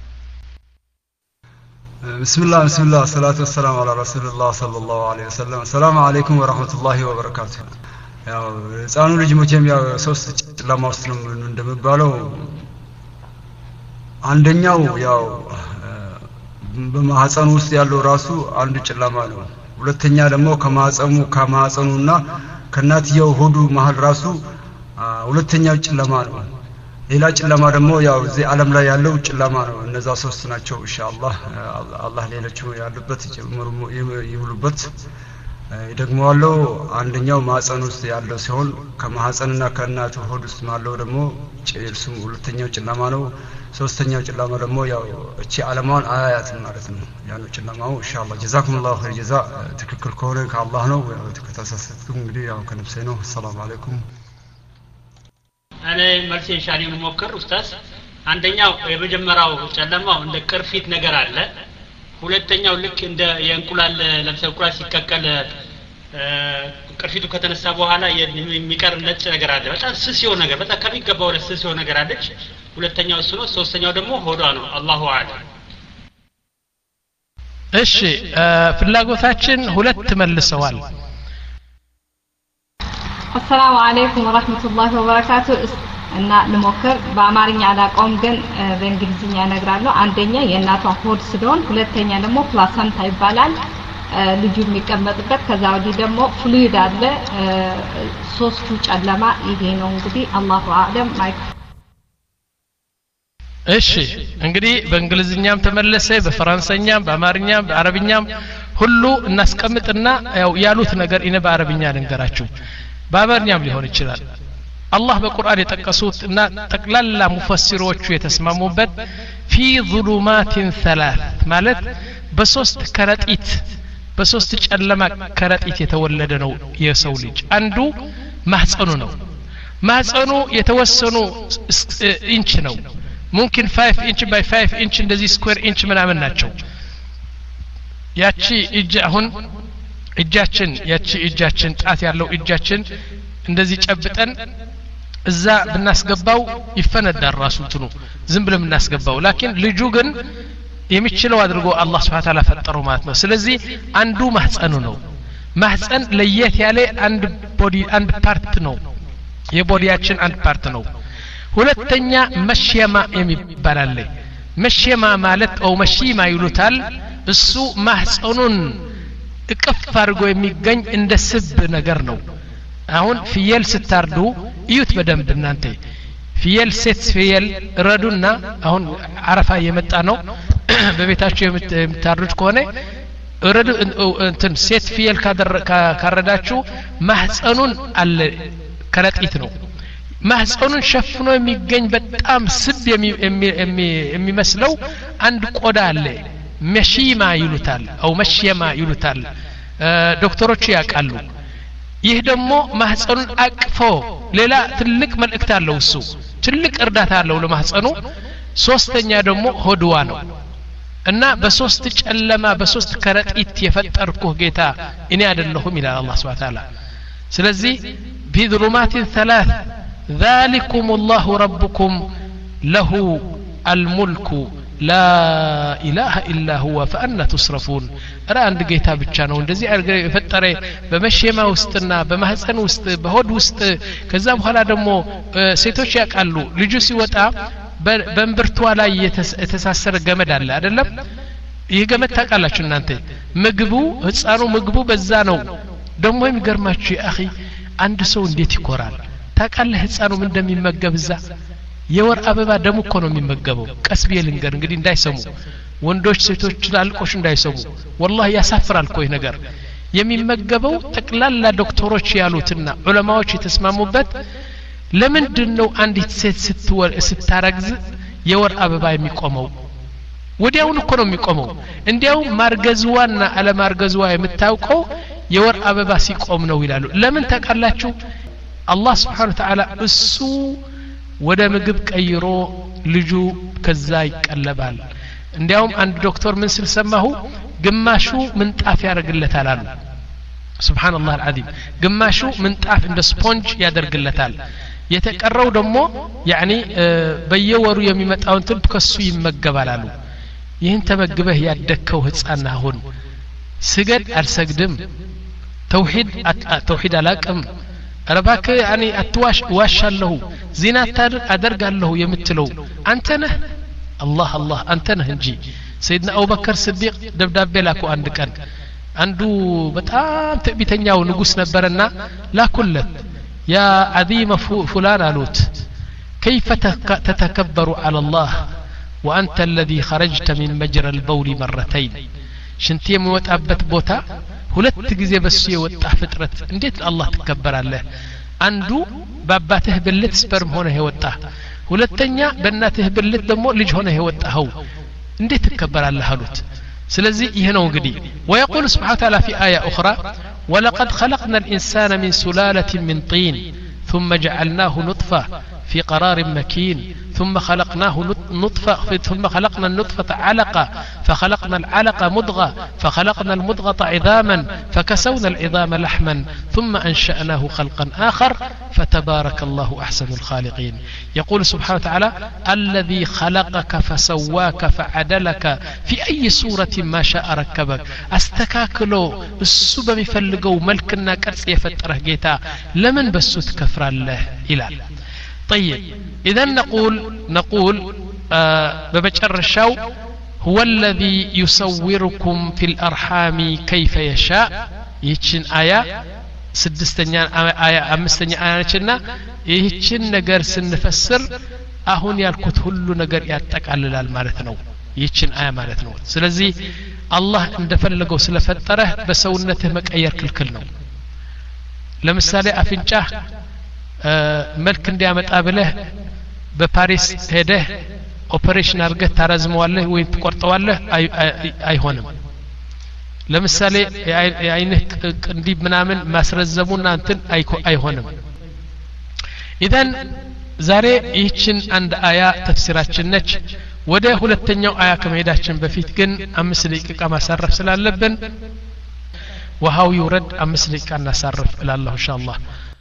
بسم الله بسم الله الصلاة والسلام على رسول الله صلى الله عليه وسلم السلام عليكم ورحمة الله وبركاته ያው ጻኑ ልጅ መቼም ያው ሶስት ጨለማ ውስጥ ነው እንደሚባለው አንደኛው ያው በማህፀኑ ውስጥ ያለው ራሱ አንድ ጨለማ ነው ሁለተኛ ደግሞ ከማህፀኑ ከማህፀኑና ከናትየው ሆዱ መሃል ራሱ ሁለተኛው ጨለማ ነው ሌላ ጨለማ ደግሞ ያው እዚህ ዓለም ላይ ያለው ጨለማ ነው እነዛ ሶስት ናቸው ኢንሻአላህ አላህ ሌሎቹ ያሉበት ይሙሉበት ደግሞ አለው አንደኛው ማህፀን ውስጥ ያለው ሲሆን ከማህፀንና ከእናቱ ሆድ ውስጥ ያለው ደግሞ ጨርሱም ሁለተኛው ጨለማ ነው ሶስተኛው ጨለማ ደግሞ ያው እቺ ዓለማን አያያት ማለት ነው ያለው ጨለማው ኢንሻአላህ ጀዛኩሙላሁ ኸይር ጀዛ ትክክል ከሆነ ከአላህ ነው ከተሳሳትኩ እንግዲህ ያው ከነፍሴ ነው ሰላም አለይኩም እኔ መልስ ኢንሻአላህ እንሞክር ኡስታዝ አንደኛው የመጀመሪያው ጨለማው እንደ ቅርፊት ነገር አለ ሁለተኛው ልክ እንደ የእንቁላል ለምሳሌ እንቁላል ሲከከል ቅርፊቱ ከተነሳ በኋላ የሚቀር ነጭ ነገር አለ በጣም ስስ የሆነ ነገር በጣም ከሚገባው ለስስ የሆነ ነገር አለች ሁለተኛው እሱ ነው ሶስተኛው ደግሞ ሆዷ ነው አላሁ አለም እሺ ፍላጎታችን ሁለት መልሰዋል السلام عليكم ورحمة الله وبركاته እና ልሞክር በአማርኛ አላቀውም ግን በእንግሊዝኛ እነግራለሁ አንደኛ የእናቷ ሆድ ስለሆነ ሁለተኛ ደግሞ ፕላሰንታ ይባላል ልጁ የሚቀመጥበት ከዛ ወዲህ ደግሞ ፍሉይድ አለ ሶስቱ ጨለማ ይሄ ነው እንግዲህ አላሁ አለም ማይክ እሺ እንግዲህ በእንግሊዝኛም ተመለሰ በፍራንሰኛም በአማርኛም በአረብኛም ሁሉ እናስቀምጥና ያው ያሉት ነገር እኔ በአረብኛ ልንገራችሁ በአማርኛም ሊሆን ይችላል አላህ በቁርአን የጠቀሱት እና ጠቅላላ ሙፈሲሮቹ የተስማሙበት في ظلمات ثلاث ማለት በሶስት ከረጢት በሶስት ጨለማ ከረጢት የተወለደ ነው የሰው ልጅ አንዱ ማህፀኑ ነው ማህፀኑ የተወሰኑ ኢንች ነው ممكن خمسة ኢንች by خمسة ኢንች እንደዚህ ስኩዌር ኢንች ምናምን ናቸው ያቺ እጅ አሁን እጃችን ያቺ እጃችን ጣት ያለው እጃችን እንደዚህ ጨብጠን እዛ ብናስገባው ይፈነዳል ራሱ እንትኑ ዝም ብለን እናስገባው ላኪን ልጁ ግን የሚችለው አድርጎ አላህ Subhanahu Wa Ta'ala ፈጠረው ማለት ነው ስለዚህ አንዱ ማህፀኑ ነው ማህፀን ለየት ያለ አንድ ቦዲ አንድ ፓርት ነው የቦዲያችን አንድ ፓርት ነው ሁለተኛ መሽየማ የሚባል አለ መሽየማ ማለት ኦ መሽማ ይሉታል እሱ ማህፀኑን እቅፍ አድርጎ የሚገኝ እንደ ስብ ነገር ነው አሁን ፍየል ስታርዱ እዩት በደንብ እናንተ ፍየል ሴት ፍየል ረዱና አሁን አረፋ የመጣ ነው በቤታችሁ የምታርዱት ከሆነ ረዱ እንትን ሴት ፍየል ካረዳችሁ ማህፀኑን አለ ከረጢት ነው ማህፀኑን ሸፍኖ የሚገኝ በጣም ስብ የሚመስለው አንድ ቆዳ አለ መሽማ ይሉታል አው መሽየማ ይሉታል ዶክተሮች ያቃሉ ይህ ደግሞ ማህፀኑን አቅፎ ሌላ ትልቅ መልእክት አለው እሱ ትልቅ እርዳታ አለው ለማህፀኑ ሶስተኛ ደግሞ ሆድዋ ነው እና በሶስት ጨለማ በሶስት ከረጢት የፈጠርኩህ ጌታ እኔ አይደለሁም ይላል አላህ Subhanahu Wa Ta'ala ስለዚህ بظلمات ثلاث ذلكم الله ربكم له الملك لا إله إلا هو فأنا تصرفون أرى عند جيتا بتشانو እንደዚህ የፈጠረ በመሽየማ ውስጥና በማህፀን ውስጥ በሆድ ውስጥ ከዛ በኋላ ደግሞ ሴቶች ያቃሉ ልጁ ሲወጣ በእምብርቷ ላይ የተሳሰረ ገመድ አለ አይደለም ይሄ ገመድ ታውቃላችሁ እናንተ ምግቡ ህፃኑ ምግቡ በዛ ነው ደግሞ የሚገርማችሁ ያኺ አንድ ሰው እንዴት ይኮራል ታውቃለህ ህፃኑ ምን እንደሚመገብ እዛ የወር አበባ ደሙ እኮ ነው የሚመገበው ቀስ ብዬ ልንገር እንግዲህ እንዳይሰሙ ወንዶች ሴቶች ላልቆሽ እንዳይሰሙ ወላሂ ያሳፍራል እኮ ይሄ ነገር የሚመገበው ጠቅላላ ዶክተሮች ያሉትና ዑለማዎች የተስማሙበት ለምንድነው አንዲት ሴት ስትወል ስታረግዝ የወር አበባ የሚቆመው ወዲያውን እኮ ነው የሚቆመው እንዲያው ማርገዝዋና አለማርገዝዋ የምታውቀው የወር አበባ ሲቆም ነው ይላሉ ለምን ታውቃላችሁ አላህ Subhanahu Wa Ta'ala እሱ ወደ ምግብ ቀይሮ ልጁ ከዛ ይቀለባል እንዲያውም አንድ ዶክተር ምን ስል ሰማሁ ግማሹ ምንጣፍ ያደርግለታል አሉ ሱብሃንአላህ አልዓዚም ግማሹ ምንጣፍ እንደ ስፖንጅ ያደርግለታል የተቀረው ደግሞ ያኒ በየወሩ የሚመጣውን ትብ ከሱ ይመገባል አሉ ይህን ተመግበህ ያደከው ህፃና አሁን ስገድ አልሰግድም ተውሂድ ተውሂድ አላቅም ረባከ ያኒ አትዋሽ ዋሻለሁ ዚና አደርጋለሁ የምትለው አንተ ነህ አላህ አላህ አንተ ነህ እንጂ ሰይድና አቡበከር ስዲቅ ደብዳቤ ላኩ አንድ ቀን አንዱ በጣም ትዕቢተኛው ንጉስ ነበርና ላኩለት ያ عظيم فلان አሉት كيف تتكبر على الله وانت الذي خرجت من مجرى البول مرتين ሽንት የሚወጣበት ቦታ ሁለት ጊዜ በሱ የወጣ ፍጥረት እንዴት አላህ ተከበራለህ አንዱ በአባትህ ብልት ስፐርም ሆነ የወጣ ሁለተኛ በእናትህ ብልት ደግሞ ልጅ ሆነ የወጣው እንዴት ተከበራለህ አሉት ስለዚህ ይሄ ነው እንግዲህ ويقول سبحانه وتعالى في آية أخرى ولقد خلقنا الإنسان من سلالة من طين ثم جعلناه نطفة في قرار مكين ثم خلقناه نطفة ثم خلقنا النطفة علقة فخلقنا العلقة مضغة فخلقنا المضغة عظاما فكسونا العظام لحما ثم أنشأناه خلقا آخر فتبارك الله أحسن الخالقين يقول سبحانه وتعالى الذي خلقك فسواك فعدلك في أي صورة ما شاء ركبك استكاكلو السبب يفلقو ملكنا كرس يفتره جيتا لمن بسوت كفر الله إلى طيب إذا نقول نقول آه ببجر الشو هو الذي يصوركم في الأرحام كيف يشاء يتشن آية سدستنيا آية أمستنيا آية نتشنا يتشن نجر سنفسر أهون يالكت هلو نجر ياتك على المالتنو يتشن آية مالتنو سلزي الله اندفلقو سلفتره بسونته مكأير كل كلنو لمثالي أفنجاه መልክ እንዲያመጣ ብለህ በፓሪስ ሄደህ ኦፕሬሽን አድርገህ ታረዝመዋለህ ወይ ትቆርጠዋለህ አይሆንም ለምሳሌ የአይንህ ቅንዲብ ምናምን ማስረዘሙና እንትን አይሆንም ኢዳን ዛሬ ይህችን አንድ አያ ተፍሲራችን ነች ወደ ሁለተኛው አያ ከመሄዳችን በፊት ግን አምስት ደቂቃ ማሳረፍ ስላለብን وهاو يورد أمس لك أن نصرف إلى الله إن شاء الله